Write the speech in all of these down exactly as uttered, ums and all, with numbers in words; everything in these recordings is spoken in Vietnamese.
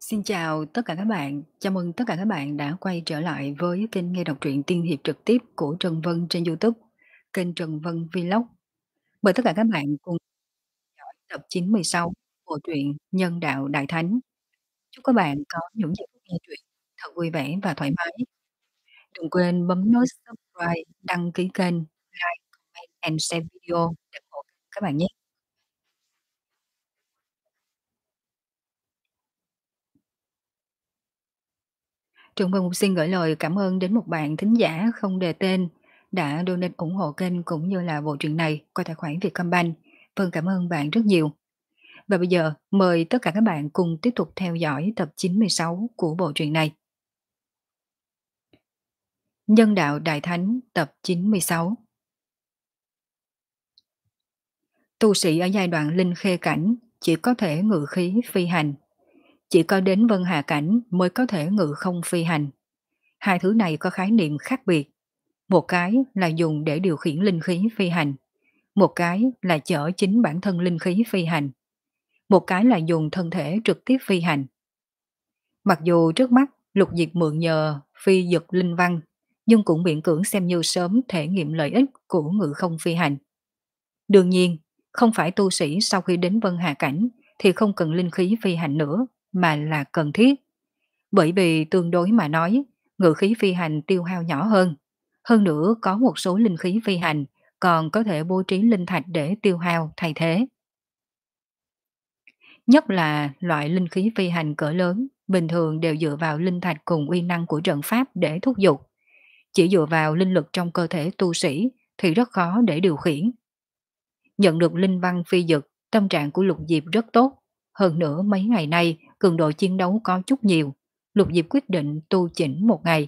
Xin chào tất cả các bạn, chào mừng tất cả các bạn đã quay trở lại với kênh nghe đọc truyện tiên hiệp trực tiếp của Trần Vân trên YouTube, kênh Trần Vân Vlog. Mời tất cả các bạn cùng dõi tập chín mươi sáu bộ truyện Nhân đạo Đại Thánh. Chúc các bạn có những giây phút nghe truyện thật vui vẻ và thoải mái. Đừng quên bấm nút subscribe, đăng ký kênh, like, comment and share video để ủng hộ các bạn nhé. Trường Vân xin gửi lời cảm ơn đến một bạn thính giả không đề tên đã donate ủng hộ kênh cũng như là bộ truyện này qua tài khoản Vietcombank. Vâng, cảm ơn bạn rất nhiều. Và bây giờ mời tất cả các bạn cùng tiếp tục theo dõi tập chín mươi sáu của bộ truyện này. Nhân đạo Đại Thánh tập chín mươi sáu. Tu sĩ ở giai đoạn linh khê cảnh chỉ có thể ngự khí phi hành. Chỉ có đến vân hà cảnh mới có thể ngự không phi hành. Hai thứ này có khái niệm khác biệt. Một cái là dùng để điều khiển linh khí phi hành. Một cái là chở chính bản thân linh khí phi hành. Một cái là dùng thân thể trực tiếp phi hành. Mặc dù trước mắt Lục Diệp mượn nhờ phi dực linh văn, nhưng cũng miễn cưỡng xem như sớm thể nghiệm lợi ích của ngự không phi hành. Đương nhiên, không phải tu sĩ sau khi đến Vân Hà Cảnh thì không cần linh khí phi hành nữa, mà là cần thiết. Bởi vì tương đối mà nói, ngự khí phi hành tiêu hao nhỏ hơn. Hơn nữa có một số linh khí phi hành còn có thể bố trí linh thạch để tiêu hao thay thế. Nhất là loại linh khí phi hành cỡ lớn, bình thường đều dựa vào linh thạch cùng uy năng của trận pháp để thúc giục. Chỉ dựa vào linh lực trong cơ thể tu sĩ thì rất khó để điều khiển. Nhận được linh văn phi dực, tâm trạng của Lục Diệp rất tốt. Hơn nữa mấy ngày nay, cường độ chiến đấu có chút nhiều. Lục Diệp quyết định tu chỉnh một ngày.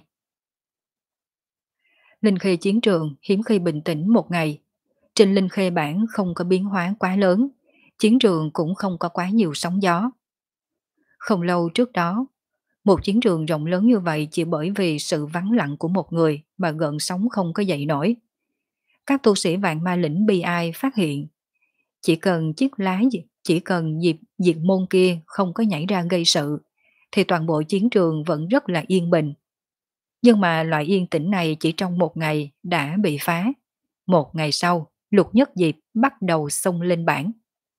Linh khê chiến trường hiếm khi bình tĩnh một ngày. Trên linh khê bản không có biến hóa quá lớn, chiến trường cũng không có quá nhiều sóng gió. Không lâu trước đó, một chiến trường rộng lớn như vậy chỉ bởi vì sự vắng lặng của một người mà gợn sóng không có dậy nổi. Các tu sĩ vạn ma lĩnh bi ai phát hiện, chỉ cần chiếc lá chỉ cần diệp diệt môn kia không có nhảy ra gây sự, thì toàn bộ chiến trường vẫn rất là yên bình. Nhưng mà loại yên tĩnh này chỉ trong một ngày đã bị phá. Một ngày sau, Lục Nhất Diệp bắt đầu xông lên bảng.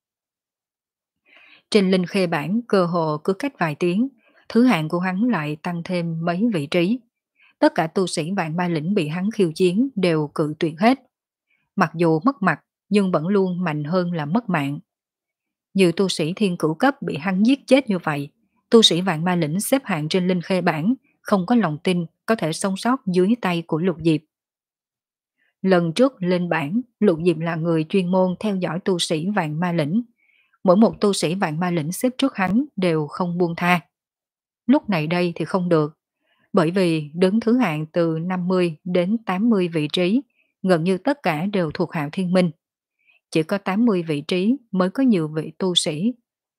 Trên linh khê bảng cơ hồ cứ cách vài tiếng, thứ hạng của hắn lại tăng thêm mấy vị trí. Tất cả tu sĩ vạn ma lĩnh bị hắn khiêu chiến đều cự tuyệt hết. Mặc dù mất mặt nhưng vẫn luôn mạnh hơn là mất mạng. Nhiều tu sĩ thiên cửu cấp bị hắn giết chết như vậy, tu sĩ vạn ma lĩnh xếp hạng trên linh khê bảng không có lòng tin có thể sống sót dưới tay của Lục Diệp. Lần trước lên bảng, Lục Diệp là người chuyên môn theo dõi tu sĩ vạn ma lĩnh. Mỗi một tu sĩ vạn ma lĩnh xếp trước hắn đều không buông tha. Lúc này đây thì không được, bởi vì đứng thứ hạng từ năm mươi đến tám mươi vị trí, gần như tất cả đều thuộc Hạo Thiên Minh. Chỉ có tám mươi vị trí mới có nhiều vị tu sĩ.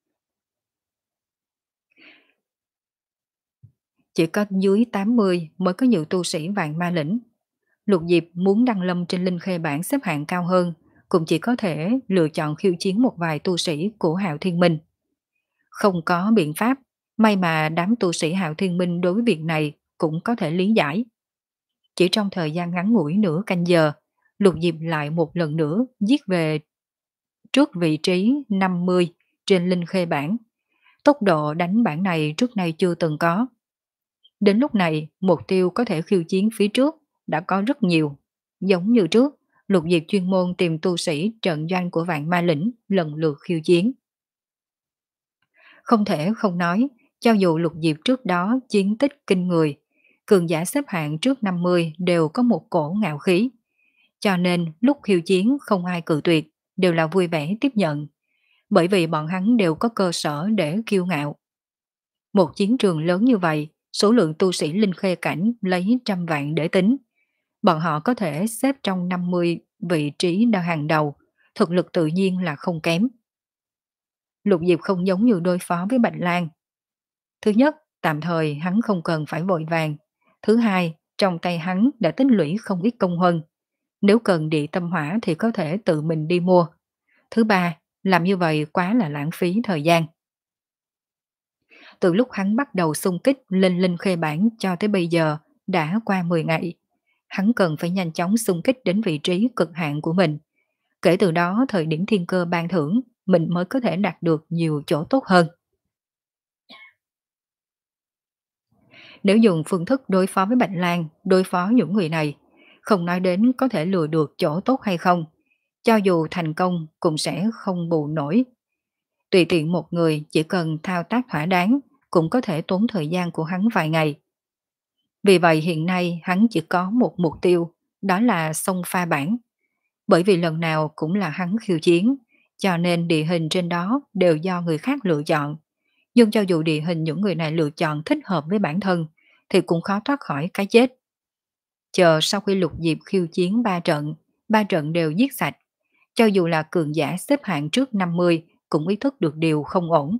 Chỉ có dưới tám mươi mới có nhiều tu sĩ vạn ma lĩnh. Lục Diệp muốn đăng lâm trên linh khê bảng xếp hạng cao hơn, cũng chỉ có thể lựa chọn khiêu chiến một vài tu sĩ của Hạo Thiên Minh. Không có biện pháp, may mà đám tu sĩ Hạo Thiên Minh đối với việc này cũng có thể lý giải. Chỉ trong thời gian ngắn ngủi nửa canh giờ, Lục Diệp lại một lần nữa giết về trước vị trí năm mươi trên linh khê bảng. Tốc độ đánh bảng này trước nay chưa từng có. Đến lúc này, mục tiêu có thể khiêu chiến phía trước đã có rất nhiều. Giống như trước, Lục Diệp chuyên môn tìm tu sĩ trận doanh của vạn ma lĩnh lần lượt khiêu chiến. Không thể không nói, cho dù Lục Diệp trước đó chiến tích kinh người, cường giả xếp hạng trước năm mươi đều có một cổ ngạo khí. Cho nên lúc khiêu chiến không ai cự tuyệt, đều là vui vẻ tiếp nhận. Bởi vì bọn hắn đều có cơ sở để kiêu ngạo. Một chiến trường lớn như vậy, số lượng tu sĩ linh khê cảnh lấy trăm vạn để tính. Bọn họ có thể xếp trong năm mươi vị trí đang hàng đầu, thực lực tự nhiên là không kém. Lục Diệp không giống như đối phó với Bạch Lan. Thứ nhất, tạm thời hắn không cần phải vội vàng. Thứ hai, trong tay hắn đã tích lũy không ít công huân. Nếu cần địa tâm hỏa thì có thể tự mình đi mua. Thứ ba, làm như vậy quá là lãng phí thời gian. Từ lúc hắn bắt đầu xung kích lên linh khê bản cho tới bây giờ đã qua mười ngày. Hắn cần phải nhanh chóng xung kích đến vị trí cực hạn của mình. Kể từ đó thời điểm thiên cơ ban thưởng, mình mới có thể đạt được nhiều chỗ tốt hơn. Nếu dùng phương thức đối phó với Bạch Lan, đối phó những người này, không nói đến có thể lừa được chỗ tốt hay không, cho dù thành công cũng sẽ không bù nổi. Tùy tiện một người chỉ cần thao tác thỏa đáng cũng có thể tốn thời gian của hắn vài ngày. Vì vậy hiện nay hắn chỉ có một mục tiêu, đó là xông pha bản. Bởi vì lần nào cũng là hắn khiêu chiến, cho nên địa hình trên đó đều do người khác lựa chọn. Nhưng cho dù địa hình những người này lựa chọn thích hợp với bản thân, thì cũng khó thoát khỏi cái chết. Chờ sau khi Lục Diệp khiêu chiến ba trận, ba trận đều giết sạch. Cho dù là cường giả xếp hạng trước năm mươi cũng ý thức được điều không ổn.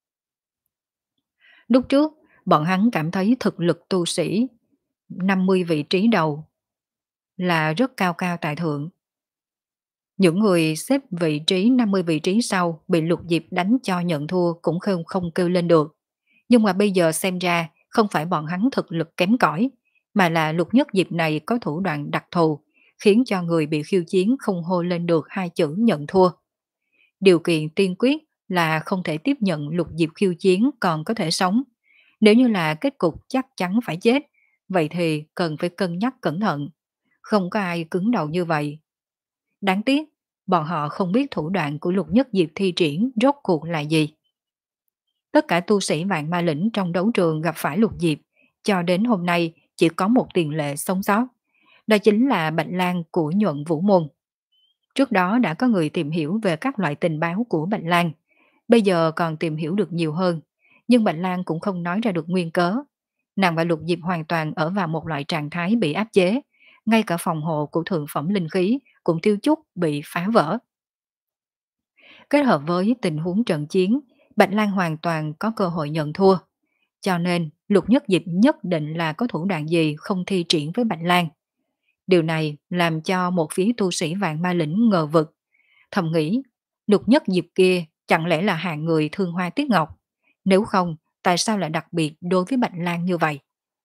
Lúc trước, bọn hắn cảm thấy thực lực tu sĩ năm mươi vị trí đầu là rất cao cao tại thượng. Những người xếp vị trí năm mươi vị trí sau bị Lục Diệp đánh cho nhận thua cũng không không kêu lên được. Nhưng mà bây giờ xem ra không phải bọn hắn thực lực kém cỏi, mà là Lục Nhất Diệp này có thủ đoạn đặc thù, khiến cho người bị khiêu chiến không hô lên được hai chữ nhận thua. Điều kiện tiên quyết là không thể tiếp nhận Lục Diệp khiêu chiến còn có thể sống. Nếu như là kết cục chắc chắn phải chết, vậy thì cần phải cân nhắc cẩn thận. Không có ai cứng đầu như vậy. Đáng tiếc, bọn họ không biết thủ đoạn của Lục Nhất Diệp thi triển rốt cuộc là gì. Tất cả tu sĩ vạn ma lĩnh trong đấu trường gặp phải Lục Diệp, cho đến hôm nay chỉ có một tiền lệ sống sót. Đó chính là Bạch Lan của Nhuận Vũ Môn. Trước đó đã có người tìm hiểu về các loại tình báo của Bạch Lan. Bây giờ còn tìm hiểu được nhiều hơn. Nhưng Bạch Lan cũng không nói ra được nguyên cớ. Nàng và Lục Diệp hoàn toàn ở vào một loại trạng thái bị áp chế. Ngay cả phòng hộ của thượng phẩm linh khí cũng tiêu chút bị phá vỡ. Kết hợp với tình huống trận chiến, Bạch Lan hoàn toàn có cơ hội nhận thua. Cho nên Lục Nhất Diệp nhất định là có thủ đoạn gì không thi triển với Bạch Lan. Điều này làm cho một phía tu sĩ vạn ma lĩnh ngờ vực. Thầm nghĩ, Lục Nhất Diệp kia chẳng lẽ là hạng người thương hoa tiếc ngọc. Nếu không, tại sao lại đặc biệt đối với Bạch Lan như vậy?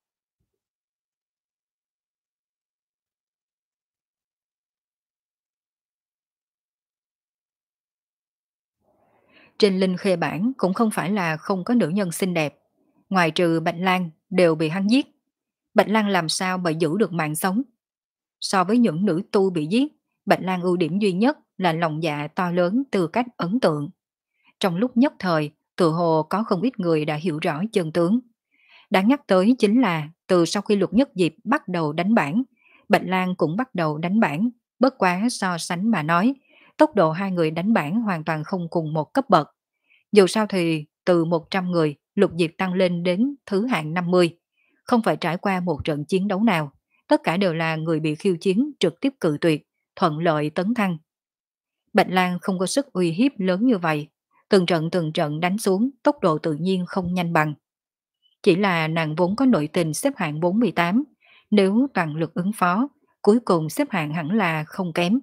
Trên linh khê bản cũng không phải là không có nữ nhân xinh đẹp. Ngoài trừ Bạch Lan đều bị hắn giết. Bạch Lan làm sao mà giữ được mạng sống? So với những nữ tu bị giết, Bạch Lan ưu điểm duy nhất là lòng dạ to lớn tư cách ấn tượng. Trong lúc nhất thời, tự hồ có không ít người đã hiểu rõ chân tướng. Đáng nhắc tới chính là từ sau khi Lục Nhất Diệp bắt đầu đánh bản, Bạch Lan cũng bắt đầu đánh bản, bất quá so sánh mà nói, tốc độ hai người đánh bản hoàn toàn không cùng một cấp bậc. Dù sao thì từ một trăm người, Lục Diệp tăng lên đến thứ hạng năm mươi, không phải trải qua một trận chiến đấu nào, tất cả đều là người bị khiêu chiến trực tiếp cự tuyệt, thuận lợi tấn thăng. Bạch Lan không có sức uy hiếp lớn như vậy, từng trận từng trận đánh xuống, tốc độ tự nhiên không nhanh bằng. Chỉ là nàng vốn có nội tình xếp hạng bốn mươi tám, nếu toàn lực ứng phó, cuối cùng xếp hạng hẳn là không kém.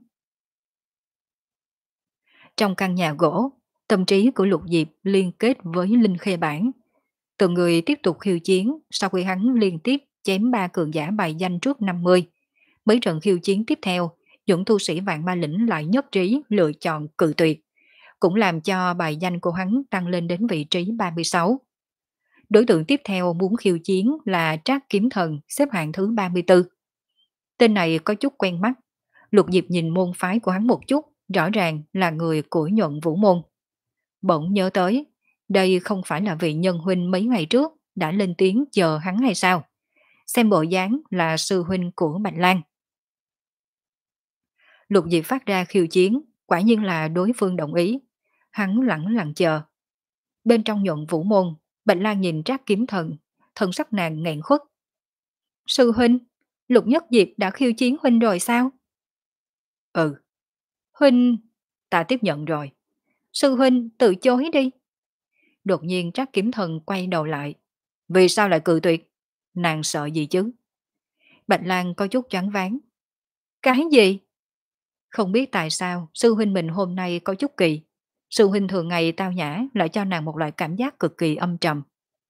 Trong căn nhà gỗ, tâm trí của Lục Diệp liên kết với Linh Khê Bản. Từng người tiếp tục khiêu chiến sau khi hắn liên tiếp chém ba cường giả bài danh trước năm mươi. Mấy trận khiêu chiến tiếp theo, những tu sĩ vạn ma lĩnh lại nhất trí lựa chọn cự tuyệt, cũng làm cho bài danh của hắn tăng lên đến vị trí ba mươi sáu. Đối tượng tiếp theo muốn khiêu chiến là Trác Kiếm Thần xếp hạng thứ ba mươi tư. Tên này có chút quen mắt, Lục Diệp nhìn môn phái của hắn một chút, rõ ràng là người của Nhuận Vũ Môn. Bỗng nhớ tới, đây không phải là vị nhân huynh mấy ngày trước đã lên tiếng chờ hắn hay sao? Xem bộ dáng là sư huynh của Bạch Lan. Lục Diệp phát ra khiêu chiến, quả nhiên là đối phương đồng ý. Hắn lẳng lặng chờ. Bên trong Nhuận Vũ Môn, Bạch Lan nhìn Trác Kiếm Thần, thần sắc nàng nghẹn khuất. Sư huynh, Lục Nhất Diệp đã khiêu chiến huynh rồi sao? Ừ. Huynh, ta tiếp nhận rồi. Sư huynh từ chối đi. Đột nhiên Trác Kiếm Thần quay đầu lại. Vì sao lại cự tuyệt? Nàng sợ gì chứ? Bạch Lan có chút choáng váng. Cái gì? Không biết tại sao sư huynh mình hôm nay có chút kỳ. Sư huynh thường ngày tao nhã lại cho nàng một loại cảm giác cực kỳ âm trầm.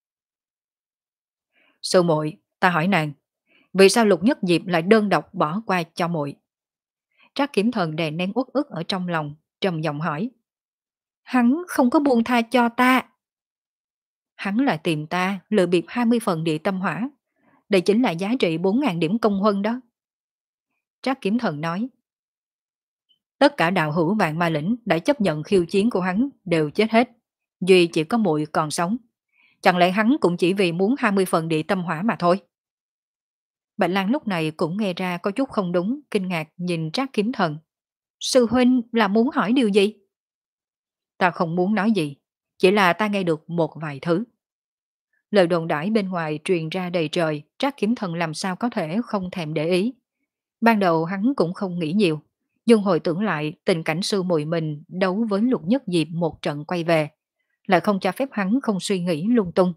Sư muội, ta hỏi nàng, vì sao Lục Nhất Diệp lại đơn độc bỏ qua cho muội? Trác Kiểm Thần đè nén uất ức ở trong lòng, trầm giọng hỏi. Hắn không có buông tha cho ta. Hắn lại tìm ta lừa bịp hai mươi phần địa tâm hỏa. Đây chính là giá trị bốn ngàn điểm công huân đó. Trác Kiểm Thần nói. Tất cả đạo hữu vạn ma lĩnh đã chấp nhận khiêu chiến của hắn đều chết hết. Duy chỉ có muội còn sống. Chẳng lẽ hắn cũng chỉ vì muốn hai mươi phần địa tâm hỏa mà thôi? Bạch Lan lúc này cũng nghe ra có chút không đúng, kinh ngạc nhìn Trác Kiếm Thần. Sư huynh là muốn hỏi điều gì? Ta không muốn nói gì, chỉ là ta nghe được một vài thứ. Lời đồn đãi bên ngoài truyền ra đầy trời, Trác Kiếm Thần làm sao có thể không thèm để ý. Ban đầu hắn cũng không nghĩ nhiều, nhưng hồi tưởng lại tình cảnh sư muội mình đấu với Lục Nhất Diệp một trận quay về, lại không cho phép hắn không suy nghĩ lung tung.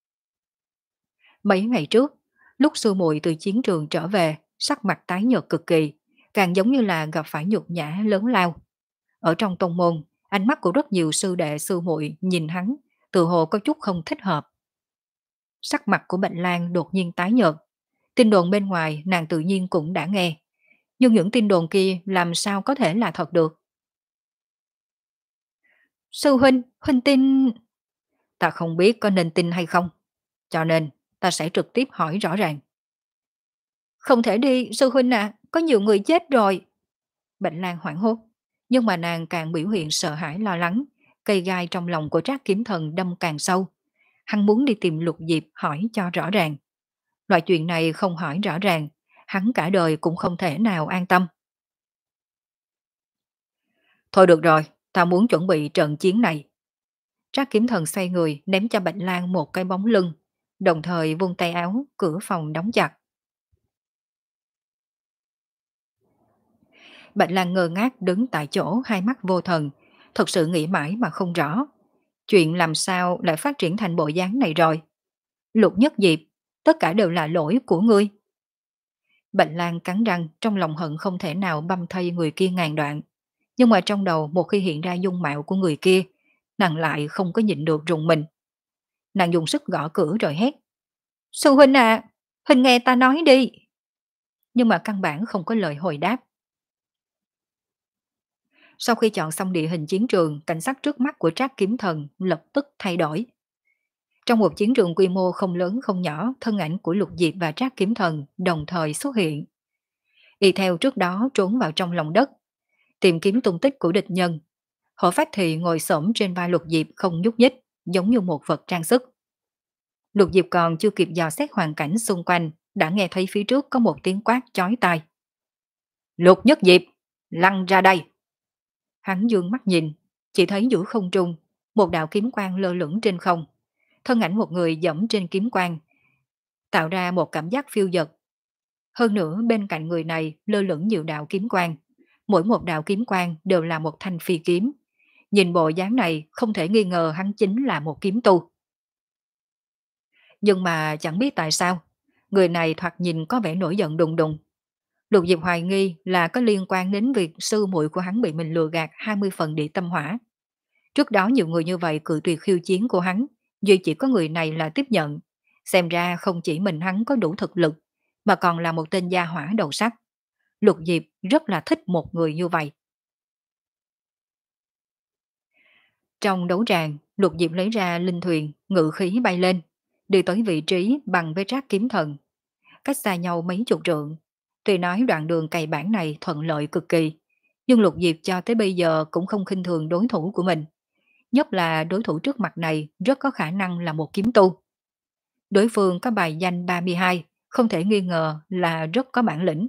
Mấy ngày trước, lúc sư muội từ chiến trường trở về, sắc mặt tái nhợt cực kỳ, càng giống như là gặp phải nhục nhã lớn lao. Ở trong tông môn, ánh mắt của rất nhiều sư đệ sư muội nhìn hắn, tự hồ có chút không thích hợp. Sắc mặt của Bạch Lan đột nhiên tái nhợt. Tin đồn bên ngoài nàng tự nhiên cũng đã nghe. Nhưng những tin đồn kia làm sao có thể là thật được. Sư huynh, huynh tin... Ta không biết có nên tin hay không. Cho nên ta sẽ trực tiếp hỏi rõ ràng. Không thể đi, sư huynh à, có nhiều người chết rồi. Bạch Lan hoảng hốt, nhưng mà nàng càng biểu hiện sợ hãi lo lắng, cây gai trong lòng của Trác Kiếm Thần đâm càng sâu. Hắn muốn đi tìm Lục Diệp hỏi cho rõ ràng. Loại chuyện này không hỏi rõ ràng, hắn cả đời cũng không thể nào an tâm. Thôi được rồi, ta muốn chuẩn bị trận chiến này. Trác Kiếm Thần xoay người ném cho Bạch Lan một cái bóng lưng, đồng thời vung tay áo, cửa phòng đóng chặt. Bạch Lan ngơ ngác đứng tại chỗ, hai mắt vô thần, thật sự nghĩ mãi mà không rõ. Chuyện làm sao lại phát triển thành bộ dáng này rồi? Lục Nhất Diệp, tất cả đều là lỗi của ngươi. Bạch Lan cắn răng, trong lòng hận không thể nào băm thây người kia ngàn đoạn. Nhưng mà trong đầu một khi hiện ra dung mạo của người kia, nàng lại không có nhịn được rùng mình. Nàng dùng sức gõ cửa rồi hét. Sư huynh à, huynh nghe ta nói đi. Nhưng mà căn bản không có lời hồi đáp. Sau khi chọn xong địa hình chiến trường, cảnh sắc trước mắt của Trác Kiếm Thần lập tức thay đổi. Trong một chiến trường quy mô không lớn không nhỏ, thân ảnh của Lục Diệp và Trác Kiếm Thần đồng thời xuất hiện. Y theo trước đó trốn vào trong lòng đất, tìm kiếm tung tích của địch nhân. Hổ Phách Thì ngồi xổm trên vai Lục Diệp không nhúc nhích, giống như một vật trang sức. Lục Diệp còn chưa kịp dò xét hoàn cảnh xung quanh, đã nghe thấy phía trước có một tiếng quát chói tai. Lục Nhất Diệp, lăn ra đây! Hắn dương mắt nhìn, chỉ thấy giữa không trung, một đạo kiếm quang lơ lửng trên không. Thân ảnh một người dẫm trên kiếm quang, tạo ra một cảm giác phiêu dật. Hơn nữa bên cạnh người này lơ lửng nhiều đạo kiếm quang. Mỗi một đạo kiếm quang đều là một thanh phi kiếm. Nhìn bộ dáng này không thể nghi ngờ hắn chính là một kiếm tu. Nhưng mà chẳng biết tại sao, người này thoạt nhìn có vẻ nổi giận đùng đùng. Lục Diệp hoài nghi là có liên quan đến việc sư muội của hắn bị mình lừa gạt hai mươi phần địa tâm hỏa. Trước đó nhiều người như vậy cự tuyệt khiêu chiến của hắn, duy chỉ có người này là tiếp nhận. Xem ra không chỉ mình hắn có đủ thực lực, mà còn là một tên gia hỏa đầu sắt. Lục Diệp rất là thích một người như vậy. Trong đấu tràng, Lục Diệp lấy ra linh thuyền, ngự khí bay lên, đi tới vị trí bằng với Trác Kiếm Thần. Cách xa nhau mấy chục trượng. Tuy nói đoạn đường cày bản này thuận lợi cực kỳ, nhưng Lục Diệp cho tới bây giờ cũng không khinh thường đối thủ của mình. Nhất là đối thủ trước mặt này rất có khả năng là một kiếm tu. Đối phương có bài danh ba mươi hai, không thể nghi ngờ là rất có bản lĩnh.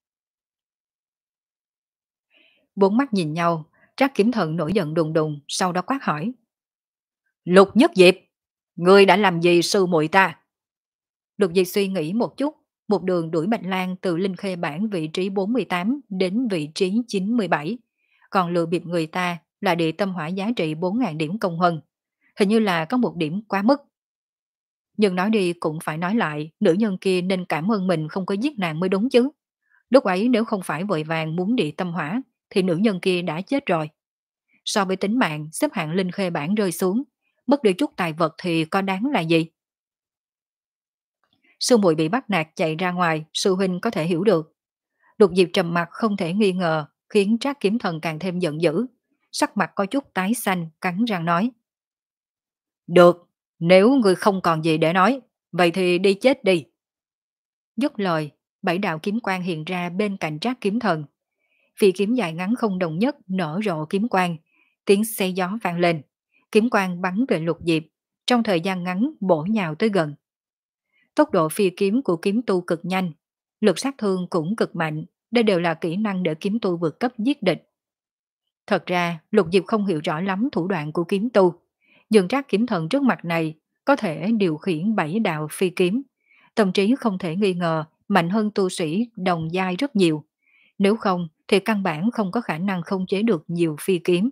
Bốn mắt nhìn nhau, Trác Kiếm Thần nổi giận đùng đùng, sau đó quát hỏi. Lục Nhất Diệp, ngươi đã làm gì sư muội ta? Lục Diệp suy nghĩ một chút, một đường đuổi Bạch Lan từ Linh Khê bản vị trí bốn mươi tám đến vị trí chín mươi bảy, còn lừa bịp người ta là địa tâm hỏa giá trị bốn nghìn điểm công huân. Hình như là có một điểm quá mức. Nhưng nói đi cũng phải nói lại, nữ nhân kia nên cảm ơn mình không có giết nàng mới đúng chứ. Lúc ấy nếu không phải vội vàng muốn địa tâm hỏa, thì nữ nhân kia đã chết rồi. So với tính mạng, xếp hạng Linh Khê bản rơi xuống, mất đi chút tài vật thì có đáng là gì? Sư muội bị bắt nạt chạy ra ngoài, sư huynh có thể hiểu được. Lục Diệp trầm mặt không thể nghi ngờ, khiến Trác Kiếm Thần càng thêm giận dữ. Sắc mặt có chút tái xanh, cắn răng nói. Được, nếu ngươi không còn gì để nói, vậy thì đi chết đi. Dứt lời, bảy đạo kiếm quang hiện ra bên cạnh Trác Kiếm Thần. Phi kiếm dài ngắn không đồng nhất nở rộ kiếm quang, tiếng xe gió vang lên. Kiếm quang bắn về Lục Diệp, trong thời gian ngắn bổ nhào tới gần. Tốc độ phi kiếm của kiếm tu cực nhanh, lực sát thương cũng cực mạnh, đây đều là kỹ năng để kiếm tu vượt cấp giết địch. Thật ra, Lục Diệp không hiểu rõ lắm thủ đoạn của kiếm tu. Nhưng Trác Kiếm Thần trước mặt này có thể điều khiển bảy đạo phi kiếm. Tâm trí không thể nghi ngờ mạnh hơn tu sĩ đồng giai rất nhiều. Nếu không thì căn bản không có khả năng khống chế được nhiều phi kiếm.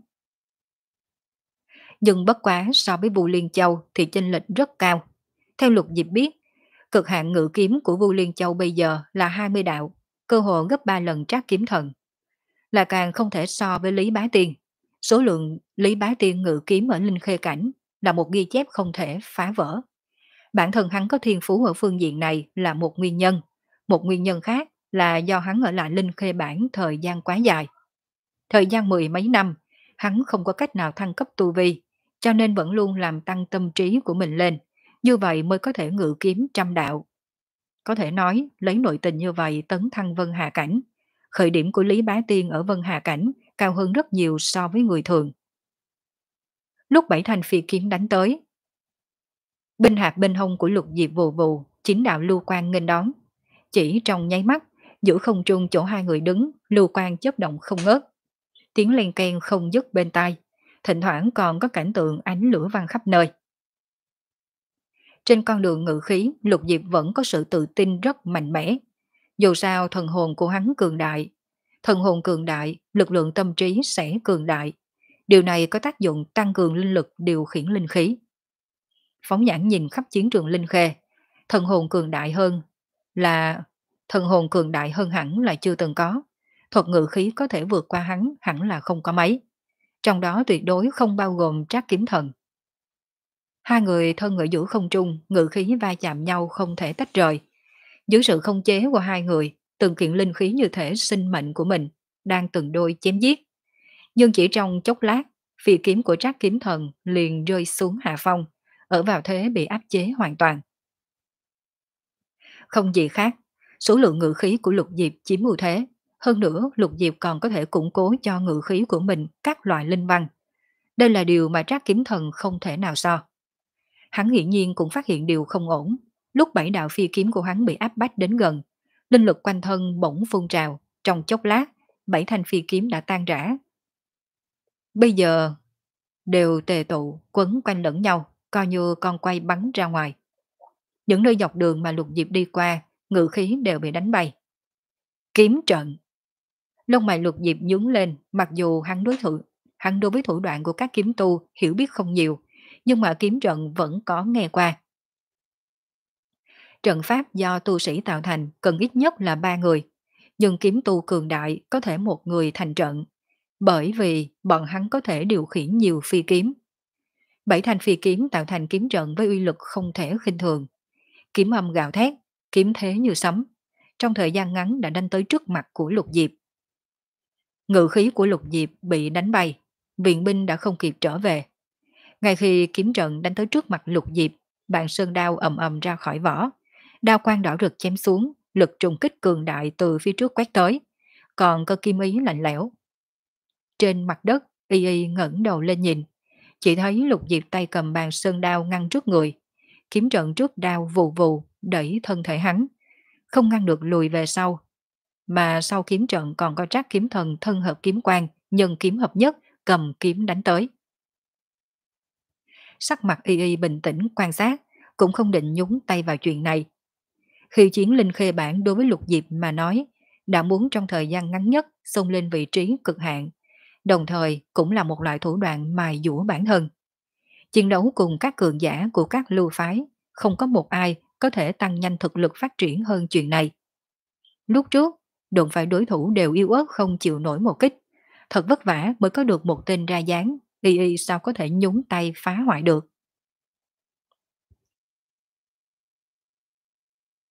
Nhưng bất quá so với Vu Liên Châu thì chênh lệch rất cao. Theo Lục Diệp biết, cực hạn ngự kiếm của Vu Liên Châu bây giờ là hai mươi đạo, cơ hồ gấp ba lần Trác Kiếm Thần. Là càng không thể so với Lý Bá Tiên. Số lượng Lý Bá Tiên ngự kiếm ở Linh Khê Cảnh là một ghi chép không thể phá vỡ. Bản thân hắn có thiên phú ở phương diện này là một nguyên nhân. Một nguyên nhân khác là do hắn ở lại Linh Khê Bản thời gian quá dài. Thời gian mười mấy năm, hắn không có cách nào thăng cấp tu vi, cho nên vẫn luôn làm tăng tâm trí của mình lên. Như vậy mới có thể ngự kiếm trăm đạo. Có thể nói, lấy nội tình như vậy tấn thăng Vân Hà Cảnh. Khởi điểm của Lý Bá Tiên ở Vân Hà Cảnh cao hơn rất nhiều so với người thường. Lúc bảy thanh phi kiếm đánh tới, binh hạt bên hông của Lục Diệp vù vù, chính đạo lưu quang nghênh đón. Chỉ trong nháy mắt, giữa không trung chỗ hai người đứng, lưu quang chớp động không ngớt. Tiếng len keng không dứt bên tai, thỉnh thoảng còn có cảnh tượng ánh lửa văng khắp nơi. Trên con đường ngự khí, Lục Diệp vẫn có sự tự tin rất mạnh mẽ. Dù sao thần hồn của hắn cường đại. Thần hồn cường đại, lực lượng tâm trí sẽ cường đại. Điều này có tác dụng tăng cường linh lực điều khiển linh khí. Phóng nhãn nhìn khắp chiến trường Linh Khê, thần hồn cường đại hơn là thần hồn cường đại hơn hẳn là chưa từng có. Thuật ngự khí có thể vượt qua hắn hẳn là không có mấy. Trong đó tuyệt đối không bao gồm Trác Kiếm Thần. Hai người thân ở giữa không trung, ngự khí va chạm nhau không thể tách rời. Dưới sự không chế của hai người, từng kiện linh khí như thể sinh mệnh của mình, đang từng đôi chém giết. Nhưng chỉ trong chốc lát, phi kiếm của Trác Kiếm Thần liền rơi xuống hạ phong, ở vào thế bị áp chế hoàn toàn. Không gì khác, số lượng ngự khí của Lục Diệp chiếm ưu thế. Hơn nữa, Lục Diệp còn có thể củng cố cho ngự khí của mình các loại linh văn. Đây là điều mà Trác Kiếm Thần không thể nào so. Hắn hiển nhiên cũng phát hiện điều không ổn. Lúc bảy đạo phi kiếm của hắn bị áp bách đến gần, linh lực quanh thân bỗng phun trào, trong chốc lát, bảy thanh phi kiếm đã tan rã. Bây giờ đều tề tụ, quấn quanh lẫn nhau, coi như con quay bắn ra ngoài. Những nơi dọc đường mà Lục Diệp đi qua, ngự khí đều bị đánh bay. Kiếm trận. Lông mày Lục Diệp nhướng lên, mặc dù hắn đối thủ, hắn đối với thủ đoạn của các kiếm tu hiểu biết không nhiều, nhưng mà kiếm trận vẫn có nghe qua. Trận pháp do tu sĩ tạo thành cần ít nhất là ba người, nhưng kiếm tu cường đại có thể một người thành trận, bởi vì bọn hắn có thể điều khiển nhiều phi kiếm. Bảy thanh phi kiếm tạo thành kiếm trận với uy lực không thể khinh thường. Kiếm âm gào thét, kiếm thế như sấm, trong thời gian ngắn đã đánh tới trước mặt của Lục Diệp. Ngự khí của Lục Diệp bị đánh bay, viện binh đã không kịp trở về. Ngay khi kiếm trận đánh tới trước mặt Lục Diệp, bạn sơn đao ầm ầm ra khỏi vỏ. Đao quang đỏ rực chém xuống, lực trùng kích cường đại từ phía trước quét tới, còn có kim ý lạnh lẽo. Trên mặt đất, Y Y ngẩng đầu lên nhìn, chỉ thấy Lục Diệp tay cầm bàn sơn đao ngăn trước người, kiếm trận trước đao vù vù đẩy thân thể hắn, không ngăn được lùi về sau. Mà sau kiếm trận còn có Trác Kiếm Thần thân hợp kiếm quang, nhân kiếm hợp nhất, cầm kiếm đánh tới. Sắc mặt Y Y bình tĩnh quan sát, cũng không định nhúng tay vào chuyện này. Khi chiến Linh Khê Bản đối với Lục Diệp mà nói, đã muốn trong thời gian ngắn nhất xông lên vị trí cực hạn, đồng thời cũng là một loại thủ đoạn mài dũa bản thân. Chiến đấu cùng các cường giả của các lưu phái, không có một ai có thể tăng nhanh thực lực phát triển hơn chuyện này. Lúc trước, đụng phải đối thủ đều yếu ớt không chịu nổi một kích. Thật vất vả mới có được một tên ra dáng, Y Y sao có thể nhúng tay phá hoại được.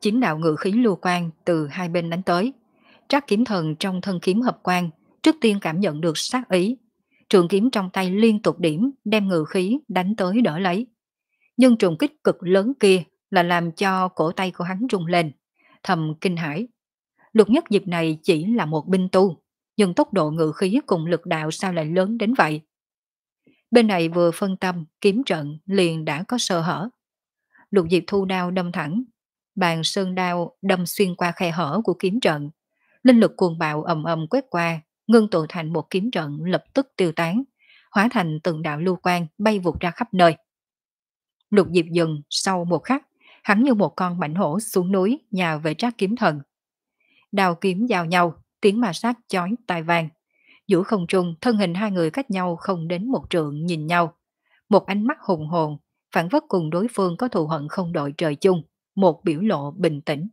Chín đạo ngự khí lưu quan từ hai bên đánh tới. Trác kiếm thần trong thân kiếm hợp quan, trước tiên cảm nhận được sát ý. Trường kiếm trong tay liên tục điểm, đem ngự khí đánh tới đỡ lấy. Nhưng trùng kích cực lớn kia là làm cho cổ tay của hắn rung lên, thầm kinh hãi. Lục nhất diệp này chỉ là một binh tu, nhưng tốc độ ngự khí cùng lực đạo sao lại lớn đến vậy? Bên này vừa phân tâm, kiếm trận liền đã có sơ hở. Lục diệp thu đao đâm thẳng, bàn sơn đao đâm xuyên qua khe hở của kiếm trận. Linh lực cuồng bạo ầm ầm quét qua, ngưng tụ thành một kiếm trận lập tức tiêu tán, hóa thành từng đạo lưu quang bay vụt ra khắp nơi. Lục diệp dừng sau một khắc, hắn như một con mãnh hổ xuống núi nhào về Trác kiếm thần. Đao kiếm giao nhau, tiếng ma sát chói tai vang. Giữa không trung, thân hình hai người cách nhau không đến một trượng nhìn nhau. Một ánh mắt hùng hồn, phản phất cùng đối phương có thù hận không đội trời chung, một biểu lộ bình tĩnh.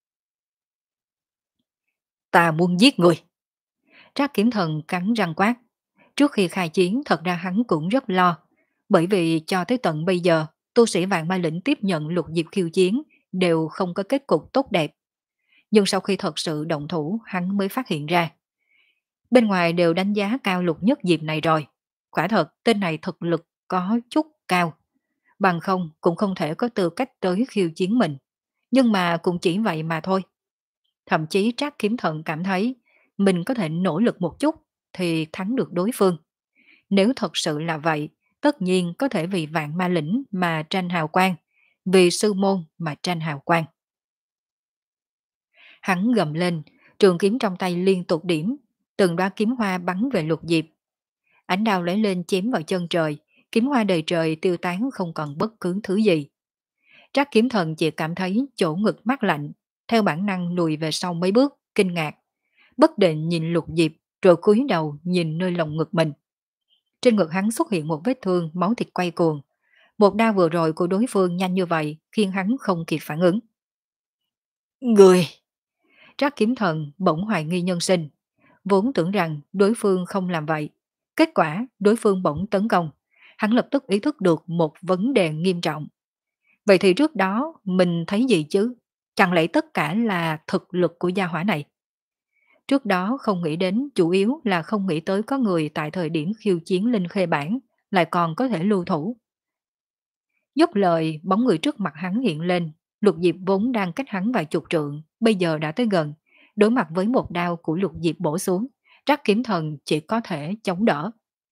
Ta muốn giết người. Trác kiếm thần cắn răng quát. Trước khi khai chiến thật ra hắn cũng rất lo, bởi vì cho tới tận bây giờ, tu sĩ vạn ma lĩnh tiếp nhận lục diệp khiêu chiến đều không có kết cục tốt đẹp. Nhưng sau khi thật sự động thủ, hắn mới phát hiện ra. Bên ngoài đều đánh giá cao lục nhất diệp này rồi. Quả thật, tên này thực lực có chút cao. Bằng không, cũng không thể có tư cách tới khiêu chiến mình. Nhưng mà cũng chỉ vậy mà thôi. Thậm chí Trác kiếm thần cảm thấy mình có thể nỗ lực một chút thì thắng được đối phương. Nếu thật sự là vậy, tất nhiên có thể vì vạn ma lĩnh mà tranh hào quang, vì sư môn mà tranh hào quang. Hắn gầm lên, trường kiếm trong tay liên tục điểm, từng đoá kiếm hoa bắn về lục diệp. Ánh đao lấy lên chém vào chân trời, kiếm hoa đầy trời tiêu tán không còn bất cứ thứ gì. Trác kiếm thần chỉ cảm thấy chỗ ngực mát lạnh, theo bản năng lùi về sau mấy bước, kinh ngạc. Bất định nhìn lục diệp, rồi cúi đầu nhìn nơi lồng ngực mình. Trên ngực hắn xuất hiện một vết thương, máu thịt quay cuồng. Một đao vừa rồi của đối phương nhanh như vậy, khiến hắn không kịp phản ứng. Người! Trác kiếm thần bỗng hoài nghi nhân sinh. Vốn tưởng rằng đối phương không làm vậy. Kết quả đối phương bỗng tấn công. Hắn lập tức ý thức được một vấn đề nghiêm trọng. Vậy thì trước đó mình thấy gì chứ? Chẳng lẽ tất cả là thực lực của gia hỏa này? Trước đó không nghĩ đến, chủ yếu là không nghĩ tới có người tại thời điểm khiêu chiến linh khê bản lại còn có thể lưu thủ. Dứt lời, bóng người trước mặt hắn hiện lên, Lục Diệp vốn đang cách hắn vài chục trượng, bây giờ đã tới gần, đối mặt với một đao của Lục Diệp bổ xuống, Trác kiếm thần chỉ có thể chống đỡ.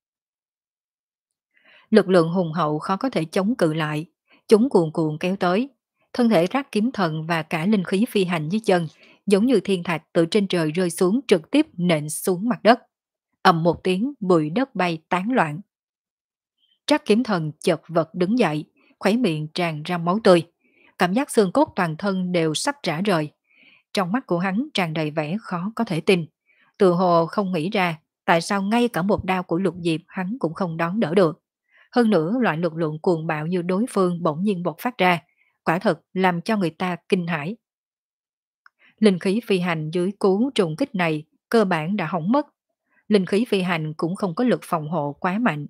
Lực lượng hùng hậu khó có thể chống cự lại, chúng cuồn cuộn kéo tới, thân thể Trác kiếm thần và cả linh khí phi hành dưới chân, giống như thiên thạch từ trên trời rơi xuống trực tiếp nện xuống mặt đất. Ầm một tiếng, bụi đất bay tán loạn. Trác kiếm thần chợt vật đứng dậy, khuấy miệng tràn ra máu tươi. Cảm giác xương cốt toàn thân đều sắp rã rời. Trong mắt của hắn tràn đầy vẻ khó có thể tin. Tự hồ không nghĩ ra tại sao ngay cả một đao của Lục Diệp hắn cũng không đón đỡ được. Hơn nữa loại lực lượng cuồng bạo như đối phương bỗng nhiên bộc phát ra, quả thật làm cho người ta kinh hãi. Linh khí phi hành dưới cú trùng kích này cơ bản đã hỏng mất. Linh khí phi hành cũng không có lực phòng hộ quá mạnh.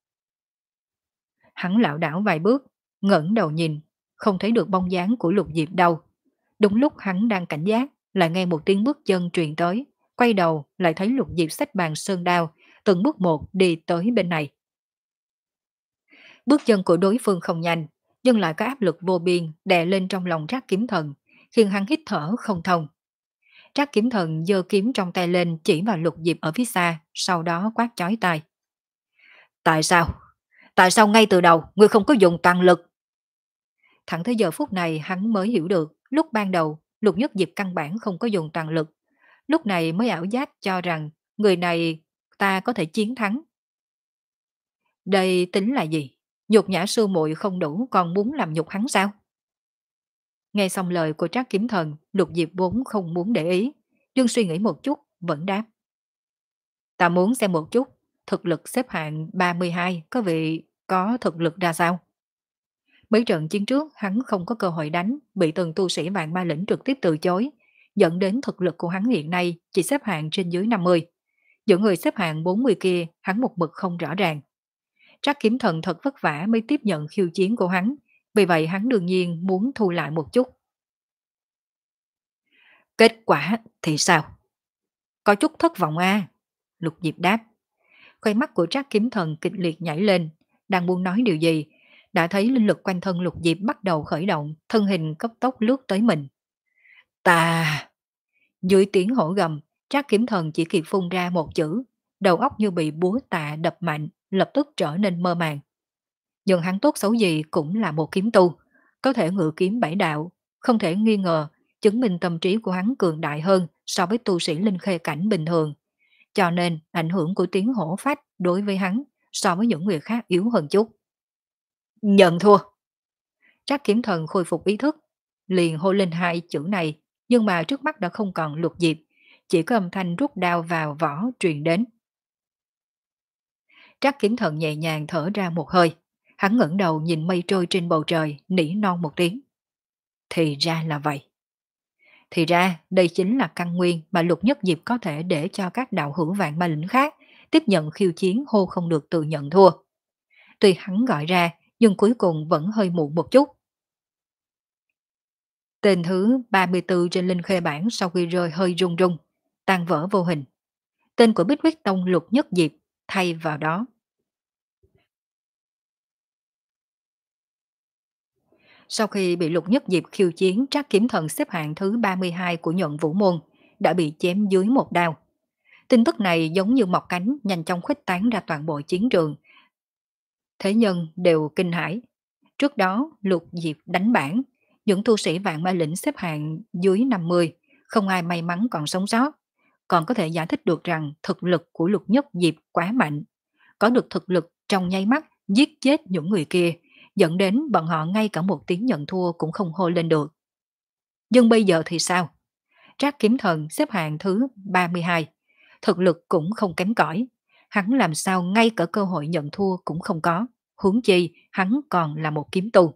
Hắn lảo đảo vài bước, ngẩng đầu nhìn, không thấy được bóng dáng của Lục Diệp đâu. Đúng lúc hắn đang cảnh giác, lại nghe một tiếng bước chân truyền tới, quay đầu lại thấy Lục Diệp xách bàn sơn đao, từng bước một đi tới bên này. Bước chân của đối phương không nhanh, nhưng lại có áp lực vô biên đè lên trong lòng Trác kiếm thần, khiến hắn hít thở không thông. Trác kiếm thần giơ kiếm trong tay lên chỉ vào Lục Diệp ở phía xa, sau đó quát chói tai. Tại sao? Tại sao ngay từ đầu ngươi không có dùng toàn lực? Thẳng tới giờ phút này hắn mới hiểu được, lúc ban đầu Lục Nhất Diệp căn bản không có dùng toàn lực. Lúc này mới ảo giác cho rằng người này ta có thể chiến thắng. Đây tính là gì? Nhục nhã sư muội không đủ còn muốn làm nhục hắn sao? Nghe xong lời của Trác kiếm thần, Lục Diệp vốn không muốn để ý, nhưng suy nghĩ một chút vẫn đáp. Ta muốn xem một chút, thực lực xếp hạng ba mươi hai có vị có thực lực ra sao? Mấy trận chiến trước hắn không có cơ hội đánh, bị từng tu sĩ vạn ma lĩnh trực tiếp từ chối, dẫn đến thực lực của hắn hiện nay chỉ xếp hạng trên dưới năm mươi. Những người xếp hạng bốn mươi kia hắn một mực không rõ ràng. Trác kiếm thần thật vất vả mới tiếp nhận khiêu chiến của hắn, vì vậy hắn đương nhiên muốn thu lại một chút. Kết quả thì sao? Có chút thất vọng à? Lục Diệp đáp. Khoai mắt của Trác Kiếm Thần kịch liệt nhảy lên, đang muốn nói điều gì, đã thấy linh lực quanh thân Lục Diệp bắt đầu khởi động, thân hình cấp tốc lướt tới mình. Tà! Dưới tiếng hổ gầm, Trác Kiếm Thần chỉ kịp phun ra một chữ, đầu óc như bị búa tạ đập mạnh, lập tức trở nên mơ màng. Nhưng hắn tốt xấu gì cũng là một kiếm tu, có thể ngự kiếm bảy đạo, không thể nghi ngờ, chứng minh tâm trí của hắn cường đại hơn so với tu sĩ linh khê cảnh bình thường. Cho nên ảnh hưởng của tiếng hổ phách đối với hắn so với những người khác yếu hơn chút. Nhận thua. Trác Kiếm Thần khôi phục ý thức, liền hô lên hai chữ này, nhưng mà trước mắt đã không còn Lục Diệp, chỉ có âm thanh rút đao vào vỏ truyền đến. Trác Kiếm Thần nhẹ nhàng thở ra một hơi, hắn ngẩng đầu nhìn mây trôi trên bầu trời, nỉ non một tiếng. Thì ra là vậy. Thì ra đây chính là căn nguyên mà Lục Nhất Diệp có thể để cho các đạo hữu vạn ma lĩnh khác tiếp nhận khiêu chiến hô không được tự nhận thua. Tuy hắn gọi ra, nhưng cuối cùng vẫn hơi muộn một chút. Tên thứ ba mươi tư trên linh khê bảng sau khi rơi hơi rung rung, tan vỡ vô hình. Tên của Bích Huyết Tông Lục Nhất Diệp thay vào đó. Sau khi bị Lục Nhất Diệp khiêu chiến, Trác Kiếm Thần xếp hạng thứ ba mươi hai của Nhuận Vũ Môn, đã bị chém dưới một đao. Tin tức này giống như mọc cánh nhanh chóng khuếch tán ra toàn bộ chiến trường. Thế nhân đều kinh hãi. Trước đó, Lục Diệp đánh bản, những tu sĩ vạn ma lĩnh xếp hạng dưới năm mươi, không ai may mắn còn sống sót. Còn có thể giải thích được rằng thực lực của Lục Nhất Diệp quá mạnh. Có được thực lực trong nháy mắt giết chết những người kia, dẫn đến bọn họ ngay cả một tiếng nhận thua cũng không hô lên được. Nhưng bây giờ thì sao? Trác Kiếm Thần xếp hạng thứ ba mươi hai, thực lực cũng không kém cỏi. Hắn làm sao ngay cả cơ hội nhận thua cũng không có, huống chi hắn còn là một kiếm tu.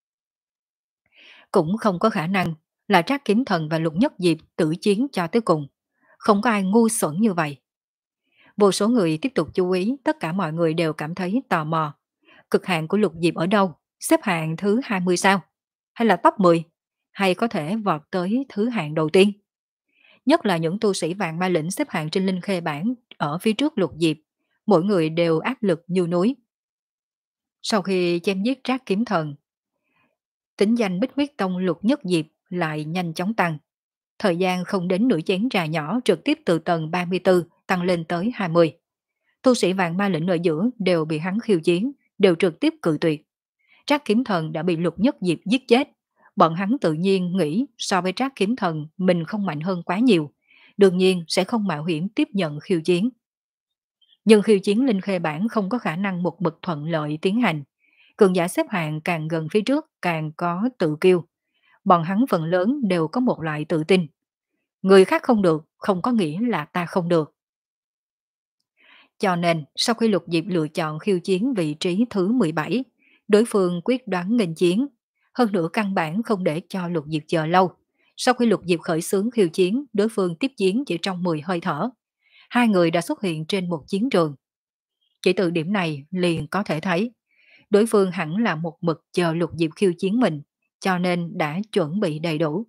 Cũng không có khả năng là Trác Kiếm Thần và Lục Nhất Diệp tử chiến cho tới cùng. Không có ai ngu xuẩn như vậy. Vô số người tiếp tục chú ý, tất cả mọi người đều cảm thấy tò mò. Cực hạn của Lục Diệp ở đâu? Xếp hạng thứ hai mươi sao? Hay là top mười? Hay có thể vọt tới thứ hạng đầu tiên? Nhất là những tu sĩ vạn ma lĩnh xếp hạng trên linh khê bảng ở phía trước Lục Diệp, mỗi người đều áp lực như núi. Sau khi chém giết Trác Kiếm Thần, tính danh Bích Huyết Tông Lục Nhất Diệp lại nhanh chóng tăng. Thời gian không đến nửa chén trà nhỏ trực tiếp từ tầng ba mươi tư tăng lên tới hai mươi. Tu sĩ vạn ma lĩnh ở giữa đều bị hắn khiêu chiến, đều trực tiếp cự tuyệt. Trác Kiếm Thần đã bị Lục Nhất Diệp giết chết. Bọn hắn tự nhiên nghĩ so với Trác Kiếm Thần mình không mạnh hơn quá nhiều, đương nhiên sẽ không mạo hiểm tiếp nhận khiêu chiến. Nhưng khiêu chiến linh khê bản không có khả năng một mực thuận lợi tiến hành. Cường giả xếp hạng càng gần phía trước càng có tự kiêu. Bọn hắn phần lớn đều có một loại tự tin. Người khác không được không có nghĩa là ta không được. Cho nên sau khi Lục Diệp lựa chọn khiêu chiến vị trí thứ mười bảy, đối phương quyết đoán nghênh chiến. Hơn nữa căn bản không để cho Lục Diệp chờ lâu. Sau khi Lục Diệp khởi xướng khiêu chiến, đối phương tiếp chiến chỉ trong mười hơi thở. Hai người đã xuất hiện trên một chiến trường. Chỉ từ điểm này liền có thể thấy, đối phương hẳn là một mực chờ Lục Diệp khiêu chiến mình, cho nên đã chuẩn bị đầy đủ.